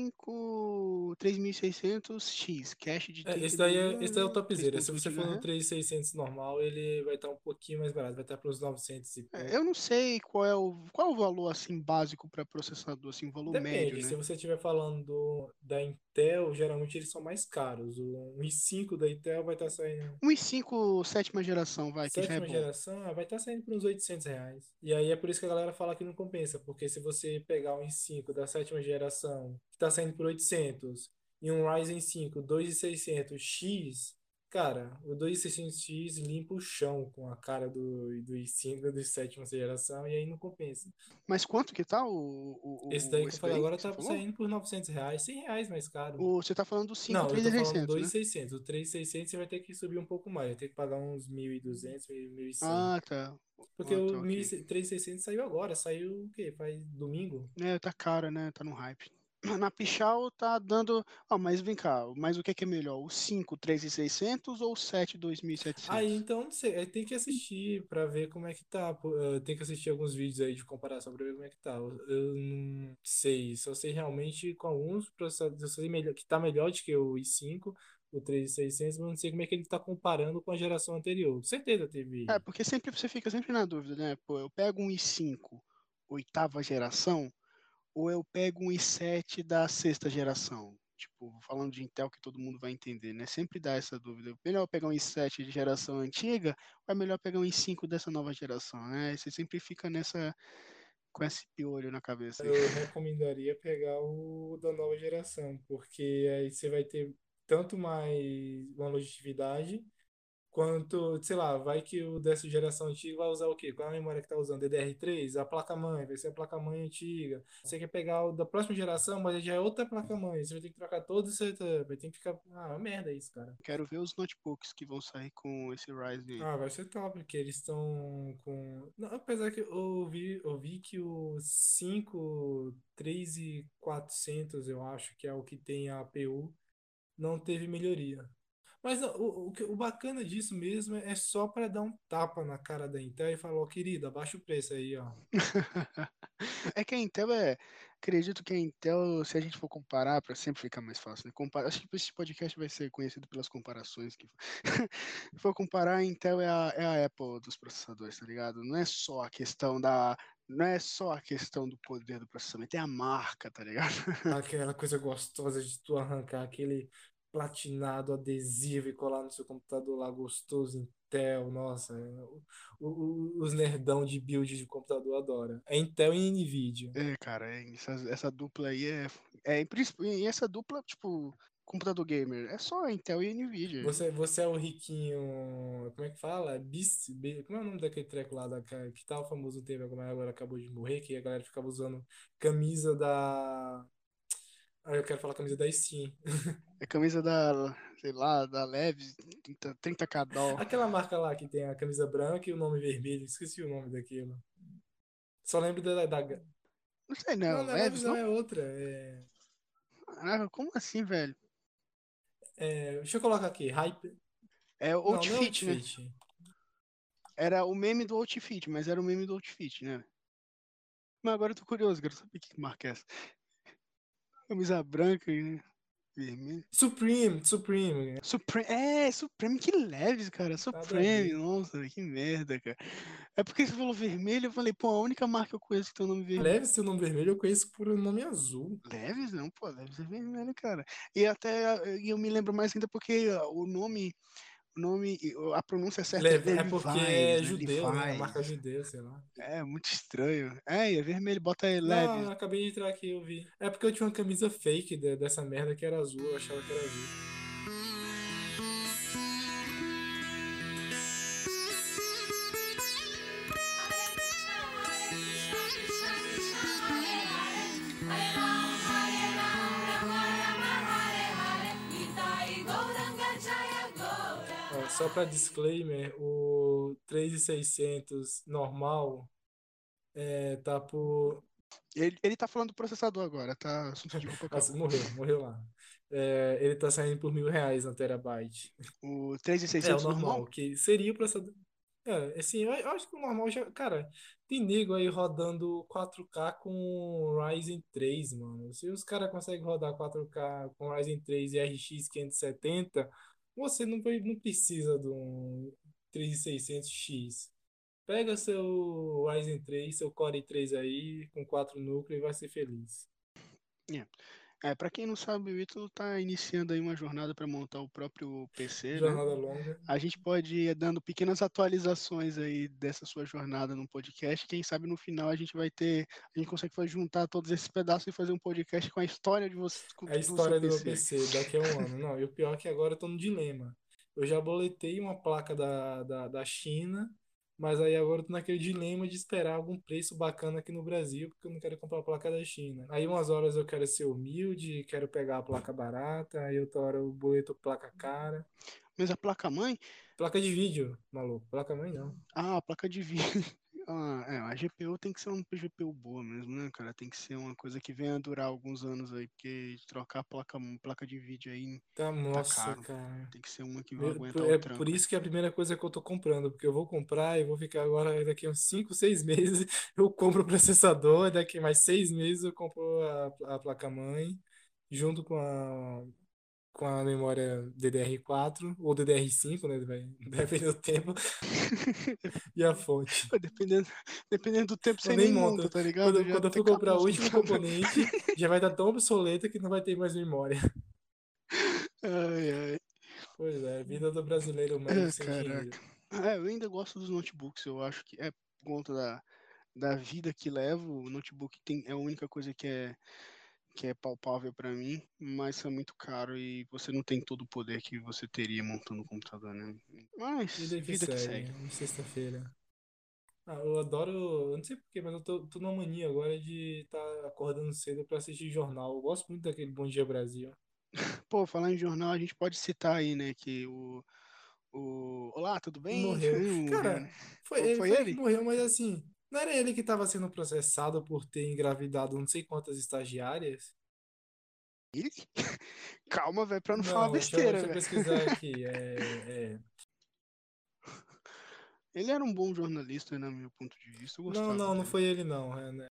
cinco três mil e seiscentos X, cache de É, esse trinta e daí dois é, esse daí é o três topzera. Se ponto oito você for no GHz. três mil e seiscentos normal, ele vai estar um pouquinho mais barato, vai estar para uns novecentos e É, pouco. eu não sei qual é o, qual é o valor assim básico para processador, assim, o valor médio, Depende, se né? você estiver falando do, da Intel, geralmente eles são mais caros. O um i cinco da Intel vai estar saindo, Um i cinco sétima geração, vai, que já é sétima bom. geração, ah, vai estar saindo por uns oitocentos reais. E aí é por isso que a galera fala que não compensa, porque se você pegar um i cinco da sétima geração, que está saindo por oitocentos, e um Ryzen cinco dois mil e seiscentos X, cara, o dois mil e seiscentos X limpa o chão com a cara do, do i cinco da sétima geração, e aí não compensa. Mas quanto que tá o, Esse o, o- daí que eu esse falei daí agora que você tá falou? saindo por novecentos reais, cem reais mais caro. O, você tá falando do cinco Não, eu tô falando do três mil e seiscentos, dois mil e né? seiscentos. O três mil e seiscentos você vai ter que subir um pouco mais, vai ter que pagar uns mil e duzentos, mil e cem. Ah, tá. Porque Ah, o tá, ok. três mil e seiscentos saiu agora, saiu o quê? Faz domingo? É, tá cara, né? Tá no hype. Na Pichau tá dando. Ah, mas vem cá, mas o que é que é melhor? O cinco três mil e seiscentos ou o sete dois mil e Aí setecentos? então, não sei, aí tem que assistir pra ver como é que tá. Pô, eh, tem que assistir alguns vídeos aí de comparação pra ver como é que tá. Eu, eu não sei, só sei realmente com alguns processadores, eu sei melhor, que tá melhor do que o i cinco, o três mil e seiscentos, mas não sei como é que ele tá comparando com a geração anterior. Com certeza É, teve. porque sempre você fica sempre na dúvida, né? Pô, eu pego um i cinco oitava geração ou eu pego um i sete da sexta geração? Tipo, falando de Intel que todo mundo vai entender, né? Sempre dá essa dúvida. Melhor eu pegar um i sete de geração antiga ou é melhor pegar um i cinco dessa nova geração, né? Você sempre fica nessa com esse piolho na cabeça aí. Eu recomendaria pegar o da nova geração, porque aí você vai ter tanto mais uma longevidade, quanto, sei lá, vai que o dessa geração antiga vai usar o quê? Qual é a memória que tá usando? D D R três? A placa-mãe, vai ser a placa-mãe antiga. Você quer pegar o da próxima geração, mas já é outra placa-mãe. Você vai ter que trocar todo esse setup, vai ter que ficar. Ah, é uma merda isso, cara. Quero ver os notebooks que vão sair com esse Ryzen aí. Ah, vai ser top, porque eles estão com. Não, apesar que eu ouvi, eu vi que o cinco três mil e quatrocentos, eu acho, que é o que tem a A P U, não teve melhoria. Mas não, o, o, que- o bacana disso mesmo é só para dar um tapa na cara da Intel e falar, ó, querida, abaixa o preço aí, ó. É que a Intel é. Acredito que a Intel, se a gente for comparar, para sempre ficar mais fácil, né? Compara, acho que esse podcast vai ser conhecido pelas comparações que se for comparar, a Intel é a, é a Apple dos processadores, tá ligado? Não é só a questão da. Não é só a questão do poder do processamento, é a marca, tá ligado? Aquela coisa gostosa de tu arrancar aquele platinado adesivo e colar no seu computador lá gostoso, Intel, nossa, é, o- o- os nerdão de build de computador adora. É Intel e Nvidia. É, cara, é, essa, essa dupla aí é. É príncipe- e essa dupla, tipo, computador gamer, é só Intel e Nvidia. Você, você é o riquinho, como é que fala? Bis, bi- como é o nome daquele treco lá da, ca- que tava famoso um tempo, agora agora acabou de morrer, que a galera ficava usando camisa da. Ah, eu quero falar camisa da Steam. É camisa da, sei lá, da Leves, trinta, trinta k doll. Aquela marca lá que tem a camisa branca e o nome vermelho, esqueci o nome daquilo. Só lembro da, da... Não sei, Não, não, não é Leves, Leves, não, não? é outra. É... Caraca, como assim, velho? é, deixa eu colocar aqui, Hype. É Não, não é Outfit, né? Outfit. Era o meme do outfit, mas era o meme do outfit, né? Mas agora eu tô curioso, quero saber que marca é essa. Camisa branca e vermelha. Supreme, Supreme. Supreme, é, Supreme, que leves, cara. Nada a Supreme, ver. nossa, que merda, cara. É porque você falou vermelho, eu falei, pô, a única marca que eu conheço que tem o nome vermelho. Leve seu nome vermelho, eu conheço por um nome azul. Leves, não, pô, Leves é vermelho, cara. E até e eu me lembro mais ainda porque ó, o nome, o nome, a pronúncia certa é Leva, é porque Levi's, é né? judeu, né? A marca Levi's. judeu, sei lá. É muito estranho. É, e é vermelho, bota aí Não, Leves. eu acabei de entrar aqui, eu vi. É porque eu tinha uma camisa fake de- dessa merda que era azul, eu achava que era azul. Ó, só para disclaimer, o três mil e seiscentos normal é, tá por. Ele, ele tá falando do processador agora, tá? Assunto de roupa Nossa, acabou. morreu, morreu lá. É, ele tá saindo por mil reais na Terabyte. O É, o três mil e seiscentos normal? normal, que seria o processador. É, assim, eu, eu acho que o normal já. Cara, tem nego aí rodando quatro K com Ryzen três, mano. Se os caras conseguem rodar quatro K com Ryzen três e R X quinhentos e setenta, você não, vai- não precisa de um três mil e seiscentos X. Pega seu Ryzen três, seu Core i três aí, com quatro núcleos e vai ser feliz. É. É, para quem não sabe, o Ítalo tá iniciando aí uma jornada para montar o próprio P C, né? Jornada longa. A gente pode ir dando pequenas atualizações aí dessa sua jornada no podcast. Quem sabe no final a gente vai ter, a gente consegue fazer, juntar todos esses pedaços e fazer um podcast com a história de você, A do seu história do meu P C. P C daqui a um ano. Não, e o pior é que agora eu tô no dilema. Eu já boletei uma placa da, da, da China, mas aí agora eu tô naquele dilema de esperar algum preço bacana aqui no Brasil, porque eu não quero comprar a placa da China. Aí umas horas eu quero ser humilde, quero pegar a placa barata, aí outra hora eu boleto placa cara. Mas a placa-mãe, Placa de vídeo, maluco. Placa mãe não. ah, a placa de vídeo. Ah, é, a G P U tem que ser uma G P U boa mesmo, né, cara? Tem que ser uma coisa que venha a durar alguns anos aí, porque trocar a placa, placa de vídeo aí Tá, tá nossa, caro. cara. Tem que ser uma que vai Meu- aguentar o É por tranco aí. isso que é a primeira coisa que eu tô comprando, porque eu vou comprar e vou ficar agora, daqui a uns cinco seis meses, eu compro o processador, daqui a mais seis meses eu compro a, a placa-mãe, junto com a, com a memória D D R quatro ou D D R cinco, né? Vai depender do tempo, e a fonte. Dependendo, dependendo do tempo, Eu você nem nem monta, monto. tá Quando, ligado? eu- Já quando eu até for comprar acabou o os último componentes. componente, já vai estar tão obsoleto que não vai ter mais memória. Ai, ai. Pois é, vida do brasileiro médio Ah, sem dinheiro. caraca. É, eu ainda gosto dos notebooks, eu acho que é por conta da, da vida que levo, o notebook tem, é a única coisa que é, que é palpável pra mim, mas é muito caro e você não tem todo o poder que você teria montando um computador, né? Mas, Vida que vida que segue, segue. né? Sexta-feira. Ah, eu adoro, eu não sei porquê, mas eu tô, tô numa mania agora de estar acordando cedo pra assistir jornal. Eu gosto muito daquele Bom Dia Brasil. Pô, falar em jornal, a gente pode citar aí, né, que o, o... Olá, tudo bem? Morreu. Morreu, né? Cara, foi ele, Foi foi ele que ele? morreu, mas assim, não era ele que estava sendo processado por ter engravidado não sei quantas estagiárias? Ele? Calma, velho, pra não falar Não, deixa eu, besteira, deixa eu velho. pesquisar aqui. É, é... Ele era um bom jornalista, né, no meu ponto de vista. Eu Não, gostava não, não dele. foi ele não. É, né?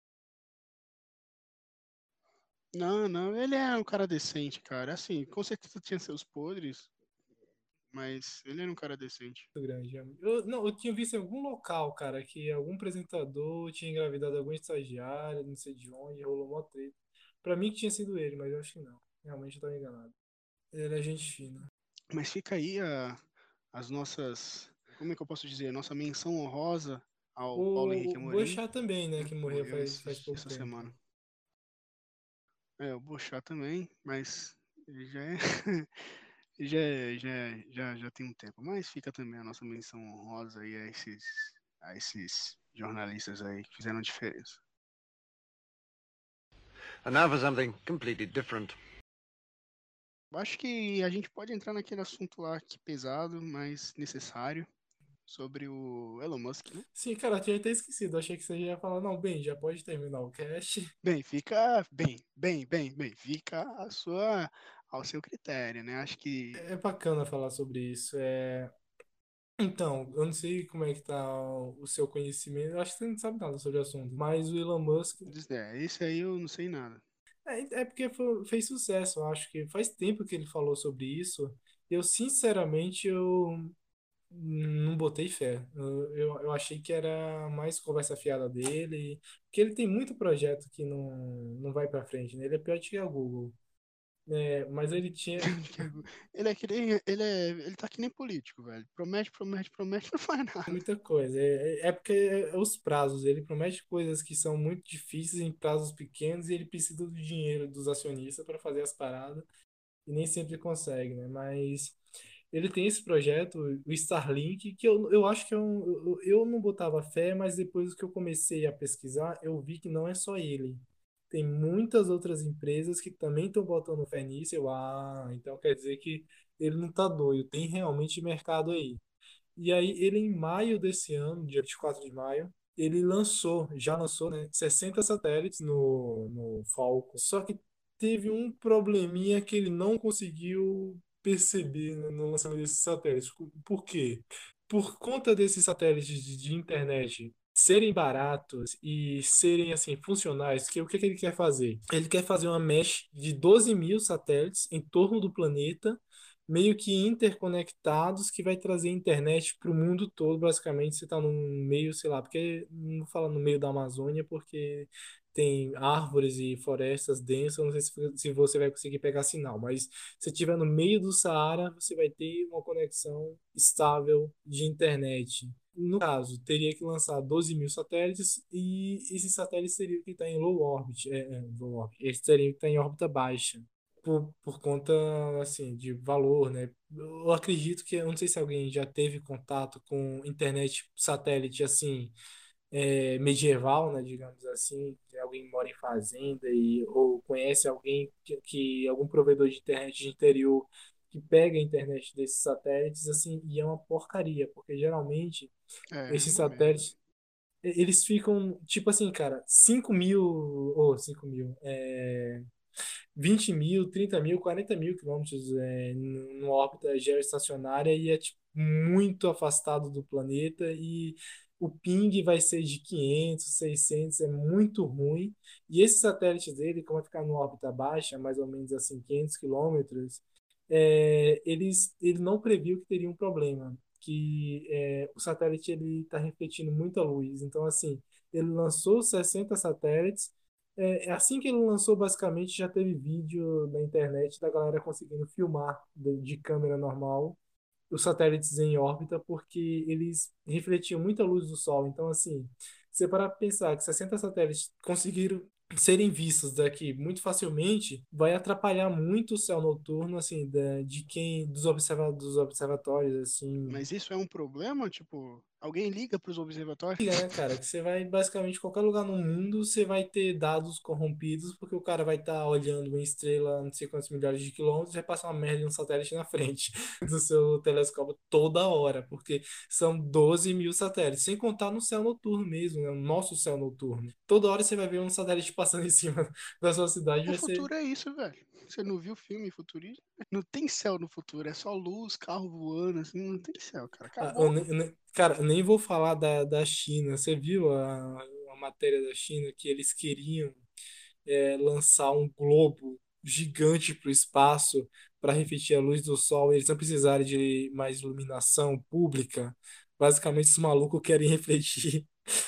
Não, não, ele é um cara decente, cara. Assim, com certeza tinha seus podres, mas ele era um cara decente. Muito grande. Eu, não, eu tinha visto em algum local, cara, que algum apresentador tinha engravidado algum estagiário, não sei de onde, rolou mó treta. Pra mim que tinha sido ele, mas eu acho que não. Realmente eu tava enganado. Ele era gente fina. Mas fica aí a, as nossas, como é que eu posso dizer, nossa menção honrosa ao Paulo O, Henrique o Amorim, Boechat também, né, né, que que morreu morreu faz, faz esses, pouco essa tempo. semana. É, o Bochá também, mas ele já é, já, é- já, é- já, já tem um tempo. Mas fica também a nossa menção honrosa aí a esses, a esses jornalistas aí que fizeram diferença. And now for something completely different. Acho que a gente pode entrar naquele assunto lá que pesado, mas necessário, sobre o Elon Musk, né? Sim, cara, eu tinha até esquecido. Achei que você ia falar, não, bem, já pode terminar o cast. Bem, fica bem, bem, bem, bem, fica a sua, ao seu critério, né? Acho que É bacana falar sobre isso. É... Então, eu não sei como é que tá o seu conhecimento, eu acho que você não sabe nada sobre o assunto, mas o Elon Musk, Diz, É, esse aí eu não sei nada. é, é porque fo- fez sucesso, eu acho que faz tempo que ele falou sobre isso, eu sinceramente, eu não botei fé, eu, eu, eu achei que era mais conversa fiada dele, porque ele tem muito projeto que não, não vai pra frente, né? Ele é pior que a Google, é, mas ele tinha Ele é que nem, ele é, ele tá que nem político, velho. Promete, promete, promete, não faz nada. muita coisa. É, é é porque é os prazos. Ele promete coisas que são muito difíceis em prazos pequenos e ele precisa do dinheiro dos acionistas para fazer as paradas e nem sempre consegue, né? Mas ele tem esse projeto, o Starlink, que eu, eu acho que eu, eu, eu não botava fé, mas depois que eu comecei a pesquisar, eu vi que não é só ele. Tem muitas outras empresas que também estão botando fé nisso. Eu, ah, então quer dizer que ele não tá doido, tem realmente mercado aí. E aí, ele em maio desse ano, dia vinte e quatro de maio, ele lançou, já lançou, né, sessenta satélites no, no Falcon. Só que teve um probleminha que ele não conseguiu perceber no no lançamento desses satélites. Por quê? Por conta desses satélites de, de internet serem baratos e serem assim funcionais, que o que, que ele quer fazer? Ele quer fazer uma mesh de doze mil satélites em torno do planeta meio que interconectados que vai trazer internet para o mundo todo, basicamente. Você está no meio, sei lá, porque não vou falar no meio da Amazônia, porque tem árvores e florestas densas, eu não sei se, se você vai conseguir pegar sinal, mas se estiver no meio do Saara, você vai ter uma conexão estável de internet. No caso, teria que lançar doze mil satélites e esses satélites teriam que estar em low orbit, é, é, low orbit. Eles teriam que estar em órbita baixa por, por conta, assim, de valor, né? Eu acredito que, eu não sei se alguém já teve contato com internet satélite, assim, é, medieval, né, digamos assim, que alguém mora em fazenda e, ou conhece alguém que, que algum provedor de internet de interior que pega a internet desses satélites, assim, e é uma porcaria, porque geralmente É, esses ruim mesmo. satélites, e- eles ficam, tipo assim, cara, cinco mil, ou cinco mil, é, vinte mil, trinta mil, quarenta mil quilômetros é, numa órbita geoestacionária e é tipo, muito afastado do planeta e o ping vai ser de quinhentos, seiscentos, é muito ruim. E esse satélite dele, como vai ficar numa órbita baixa, mais ou menos assim quinhentos quilômetros, é, eles, ele não previu que teria um problema, que é, o satélite ele está refletindo muita luz. Então, assim, ele lançou sessenta satélites é, é assim que ele lançou, basicamente, já teve vídeo na internet da galera conseguindo filmar de, de câmera normal os satélites em órbita, porque eles refletiam muita luz do Sol. Então, assim, se você parar para pensar que sessenta satélites conseguiram serem vistos daqui muito facilmente, vai atrapalhar muito o céu noturno, assim, da- de quem, dos, observa, dos observatórios, assim, Mas isso é um problema? Tipo, alguém liga pros observatórios? liga, né, cara? Que você vai, basicamente, em qualquer lugar no mundo, você vai ter dados corrompidos, porque o cara vai estar olhando uma estrela a não sei quantos milhares de quilômetros e vai passar uma merda de um satélite na frente do seu telescópio toda hora, porque são doze mil satélites, sem contar no céu noturno mesmo, né? O nosso céu noturno. Toda hora você vai ver um satélite passando em cima da sua cidade, O vai ser. futuro é isso, velho. Você não viu o filme futurista? Não tem céu no futuro, é só luz, carro voando, assim, não tem céu, cara. Ah, eu Acabou. nem- eu nem- cara, eu nem vou falar da, da China. Você viu a, a matéria da China que eles queriam é, lançar um globo gigante para o espaço para refletir a luz do sol, eles não precisarem de mais iluminação pública. Basicamente, os malucos querem refletir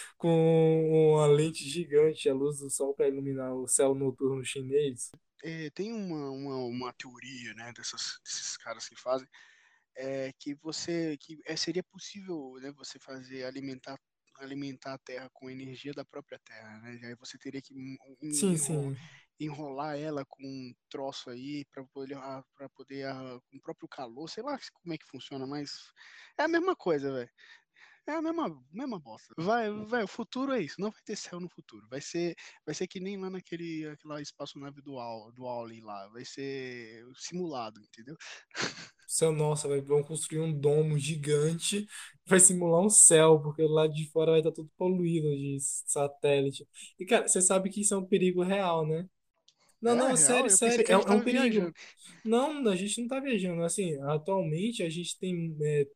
com uma lente gigante a luz do sol para iluminar o céu noturno chinês. É, tem uma, uma, uma teoria, né, dessas, desses caras que fazem, é que você, que é, seria possível, né, você fazer alimentar alimentar a Terra com energia da própria Terra, né? E aí você teria que en- en- Sim, enro- sim. enrolar ela com um troço aí para poder para poder ah, com o próprio calor, sei lá como é que funciona, mas é a mesma coisa, velho. É a mesma, mesma bosta. Vai, vai, o futuro é isso. Não vai ter céu no futuro. Vai ser, vai ser que nem lá naquele aquela espaçonave do Wall, do Wall-E lá. Vai ser simulado, entendeu? Céu, nossa, vai, vão construir um domo gigante, vai simular um céu, porque lá de fora vai estar tudo poluído de satélite. E, cara, você sabe que isso é um perigo real, né? Não, É não, real? sério, Eu pensei sério, que é, a é gente um tava perigo. viajando. Não, a gente não tá viajando. Assim, atualmente a gente tem é,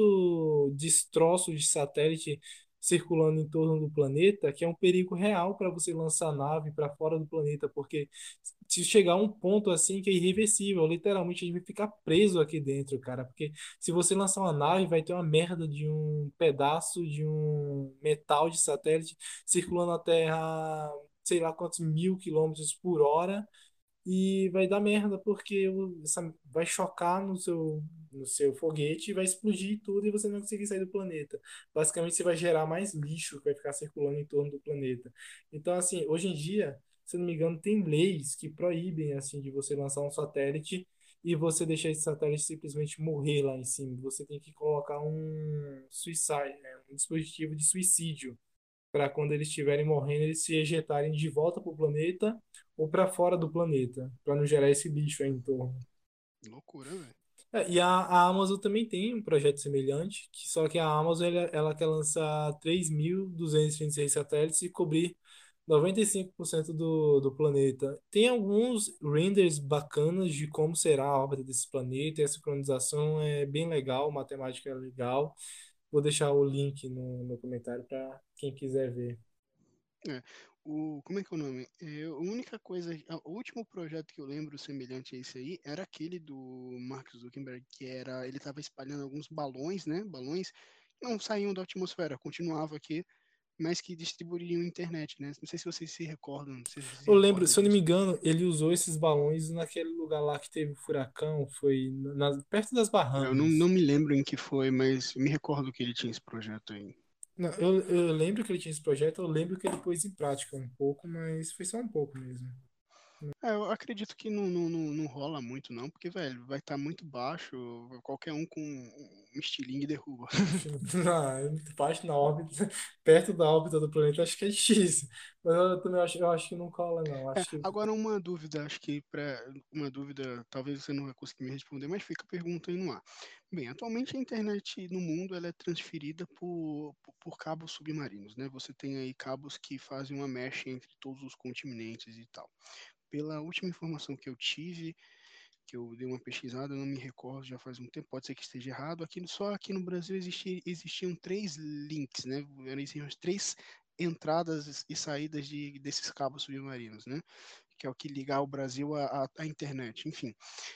tanto destroço de satélite circulando em torno do planeta que é um perigo real para você lançar nave para fora do planeta, porque se chegar a um ponto assim que é irreversível, literalmente a gente vai ficar preso aqui dentro, cara, porque se você lançar uma nave, vai ter uma merda de um pedaço de um metal de satélite circulando a Terra, sei lá quantos mil quilômetros por hora e vai dar merda porque o- essa- vai chocar no seu, no seu foguete, vai explodir tudo e você não vai conseguir sair do planeta. Basicamente, você vai gerar mais lixo que vai ficar circulando em torno do planeta. Então, assim, hoje em dia, se eu não me engano, tem leis que proíbem assim de você lançar um satélite e você deixar esse satélite simplesmente morrer lá em cima. Você tem que colocar um suicide, né, um dispositivo de suicídio para quando eles estiverem morrendo, eles se ejetarem de volta para o planeta ou para fora do planeta, para não gerar esse lixo aí em torno. Loucura, velho. É, e a, a Amazon também tem um projeto semelhante, que só que a Amazon ela, ela quer lançar três mil duzentos e trinta e seis satélites e cobrir noventa e cinco por cento do, do planeta. Tem alguns renders bacanas de como será a órbita desse planeta, e a sincronização é bem legal, a matemática é legal. Vou deixar o link no, no comentário para quem quiser ver. É. O, como é que é o nome? É, a única coisa, a- o último projeto que eu lembro semelhante a esse aí era aquele do Mark Zuckerberg, que era, ele estava espalhando alguns balões, né? Balões que não saíam da atmosfera, continuava aqui, mas que distribuiriam internet, né? Não sei se vocês se recordam, não sei se você se Eu lembro, recorda se eu não me disso. engano, ele usou esses balões naquele lugar lá que teve o furacão, foi na- perto das Eu não, não Bahamas. me lembro em que foi, mas me recordo que ele tinha esse projeto aí. Não, eu, eu lembro que ele tinha esse projeto, eu lembro que ele pôs em prática um pouco, mas foi só um pouco mesmo. É, eu acredito que não, não, não, não rola muito, não, porque, velho, vai estar muito baixo, qualquer um com um estilingue derruba. Na, parte na órbita, perto da órbita do planeta, acho que é difícil. Mas eu também acho, eu acho que não cola, não. É, Acho que agora uma dúvida, acho que para uma dúvida, talvez você não vai conseguir me responder, mas fica a pergunta aí no ar. Bem, atualmente a internet no mundo ela é transferida por, por, por cabos submarinos, né? Você tem aí cabos que fazem uma mesh entre todos os continentes e tal. Pela última informação que eu tive, que eu dei uma pesquisada, eu não me recordo, já faz um tempo, pode ser que esteja errado. Aqui, só aqui no Brasil existi, existiam três links, né? Existiam as três entradas e saídas de, desses cabos submarinos, né? Que é o que liga o Brasil à, à, à internet, enfim.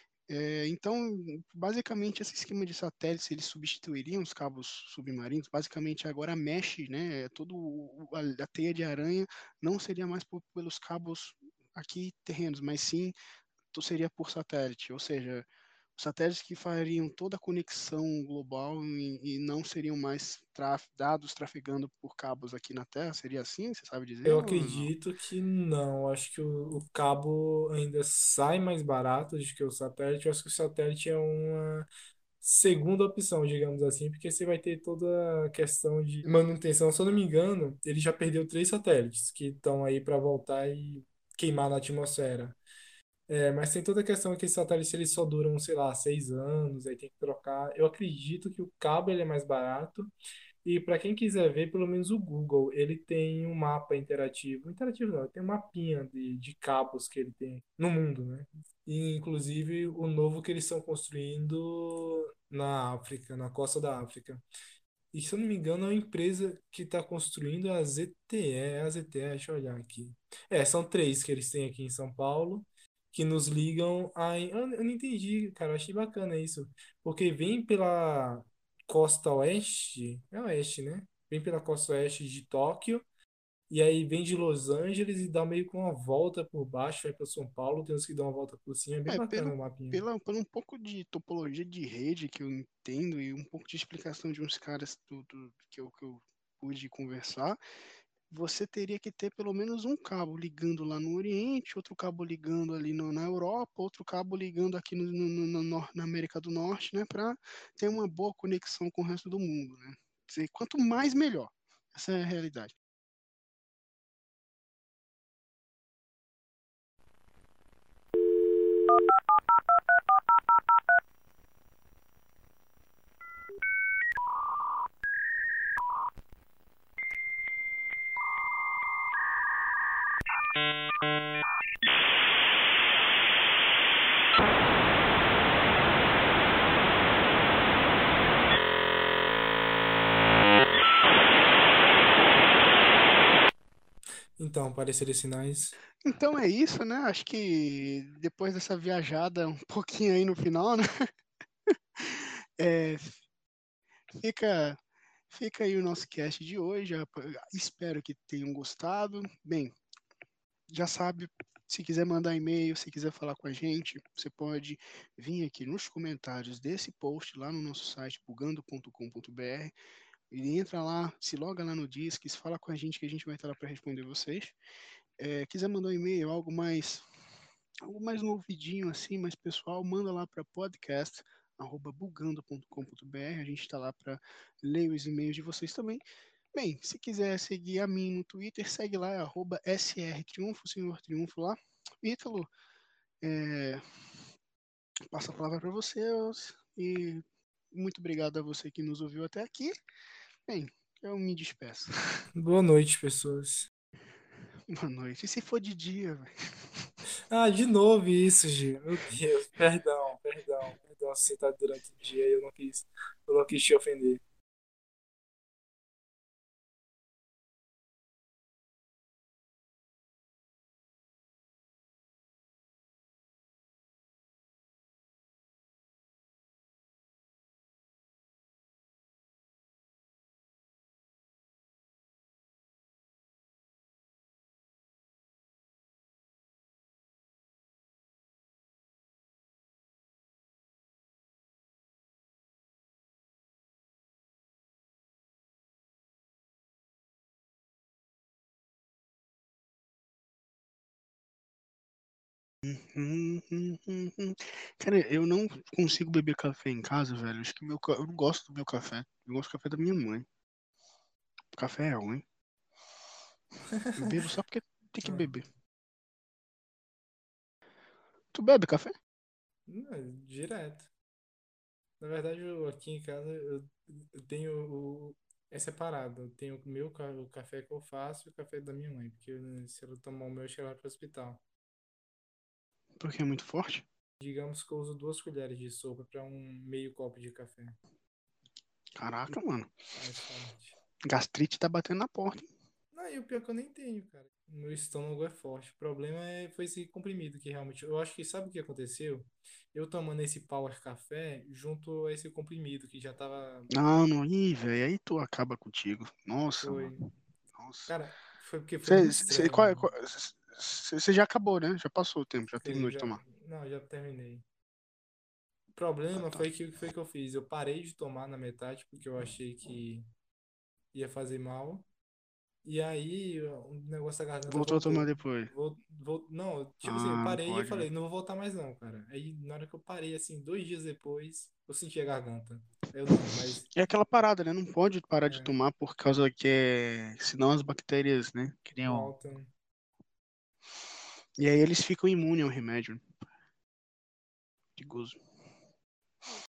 É, então, basicamente, esse esquema de satélites, eles substituiriam os cabos submarinos, basicamente agora a mesh, né, todo o- a, a teia de aranha não seria mais por, pelos cabos aqui terrenos, mas sim tu- seria por satélite, ou seja, os satélites que fariam toda a conexão global e, e não seriam mais traf, dados trafegando por cabos aqui na Terra, seria assim? Você sabe dizer eu ou não? acredito que não. Acho que o, o cabo ainda sai mais barato do que o satélite. Eu acho que o satélite é uma segunda opção, digamos assim, porque você vai ter toda a questão de manutenção. Se eu não me engano, ele já perdeu três satélites que estão aí para voltar e queimar na atmosfera. É, mas tem toda a questão que esses satélites eles só duram, sei lá, seis anos, aí tem que trocar. Eu acredito que o cabo ele é mais barato. E para quem quiser ver, pelo menos o Google, ele tem um mapa interativo. Interativo não, ele tem um mapinha de, de cabos que ele tem no mundo, né? E inclusive o novo que eles estão construindo na África, na costa da África. E se eu não me engano, é uma empresa que está construindo a Z T E, é a Z T E, deixa eu olhar aqui. É, são três que eles têm aqui em São Paulo, que nos ligam a. Eu, eu não entendi, cara, eu achei bacana isso. Porque vem pela costa oeste, é oeste, né? Vem pela costa oeste de Tóquio, e aí vem de Los Angeles e dá meio com uma volta por baixo, vai para São Paulo, tem uns que dão uma volta por cima, é bem É, bacana pelo, o mapinha. pela, por um pouco de topologia de rede que eu entendo e um pouco de explicação de uns caras do, do- que, eu, que eu pude conversar, você teria que ter pelo menos um cabo ligando lá no Oriente, outro cabo ligando ali no- na Europa, outro cabo ligando aqui no, no- no- no nor- na América do Norte, né, para ter uma boa conexão com o resto do mundo, né? Quer dizer, quanto mais, melhor. Essa é a realidade. Então, pareceres sinais. Então é isso, né? Acho que depois dessa viajada um pouquinho aí no final, né? É, fica, fica aí o nosso cast de hoje. Espero que tenham gostado. Bem, já sabe, se quiser mandar e-mail, se quiser falar com a gente, você pode vir aqui nos comentários desse post lá no nosso site bugando ponto com ponto b r. E entra lá, se loga lá no Disques, fala com a gente que a gente vai estar lá para responder vocês. É, quiser mandar um e-mail, algo mais, algo mais novidinho assim, mais pessoal, manda lá para podcast arroba bugando ponto com ponto b r. A gente está lá para ler os e-mails de vocês também. Bem, se quiser seguir a mim no Twitter, segue lá, arroba srtriunfo, senhor Triunfo lá. Ítalo, é, passo a palavra para você e muito obrigado a você que nos ouviu até aqui. Bem, eu me despeço. Boa noite, pessoas. Boa noite. E se for de dia, velho? Ah, de novo isso, Gil. Meu Deus, perdão, perdão, perdão se você tá durante o dia e eu não quis, eu não quis te ofender. Hum, hum, hum, hum. Cara, eu não consigo beber café em casa, velho. Acho que meu, ca- eu não gosto do meu café. Eu gosto do café da minha mãe. O café é ruim. Eu bebo só porque tem que Ah, beber. Tu bebe café? não, é direto. Na verdade, eu, aqui em casa eu, eu tenho o, é separado. Eu tenho o meu ca- o café que eu faço e o café da minha mãe, porque eu, se ela tomar o meu, eu chego lá pro hospital. Porque é muito forte? Digamos que eu uso duas colheres de sopa para um meio copo de café. Caraca, mano. Mais forte. Gastrite tá batendo na porta, hein? Não, e o pior é que eu nem tenho, cara. Meu estômago é forte. O problema é, foi esse comprimido que realmente. Eu acho que sabe o que aconteceu? Eu tomando esse Power Café junto a esse comprimido que já tava. Não, não. Ih, velho. Aí tu acaba contigo. Nossa, mano. Foi. Nossa. Cara, foi porque foi muito estranho, mano. Você já acabou, né? Já passou o tempo, já Sim, terminou de já. tomar. Não, já terminei. O Ah, problema tá. foi que o que foi que eu fiz? Eu parei de tomar na metade porque eu achei que ia fazer mal. E aí o negócio da garganta Voltou a tomar voltou. depois. Vol, vol, não, tipo assim, eu Ah, não parei e eu pode, né? falei, não vou voltar mais não, cara. Aí na hora que eu parei, assim, dois dias depois, eu senti a garganta. Aí eu não, mas É aquela parada, né? Não pode parar de é, tomar por causa que é. Senão as bactérias, né? Criam. volta. E aí eles ficam imunes ao remédio. Perigoso.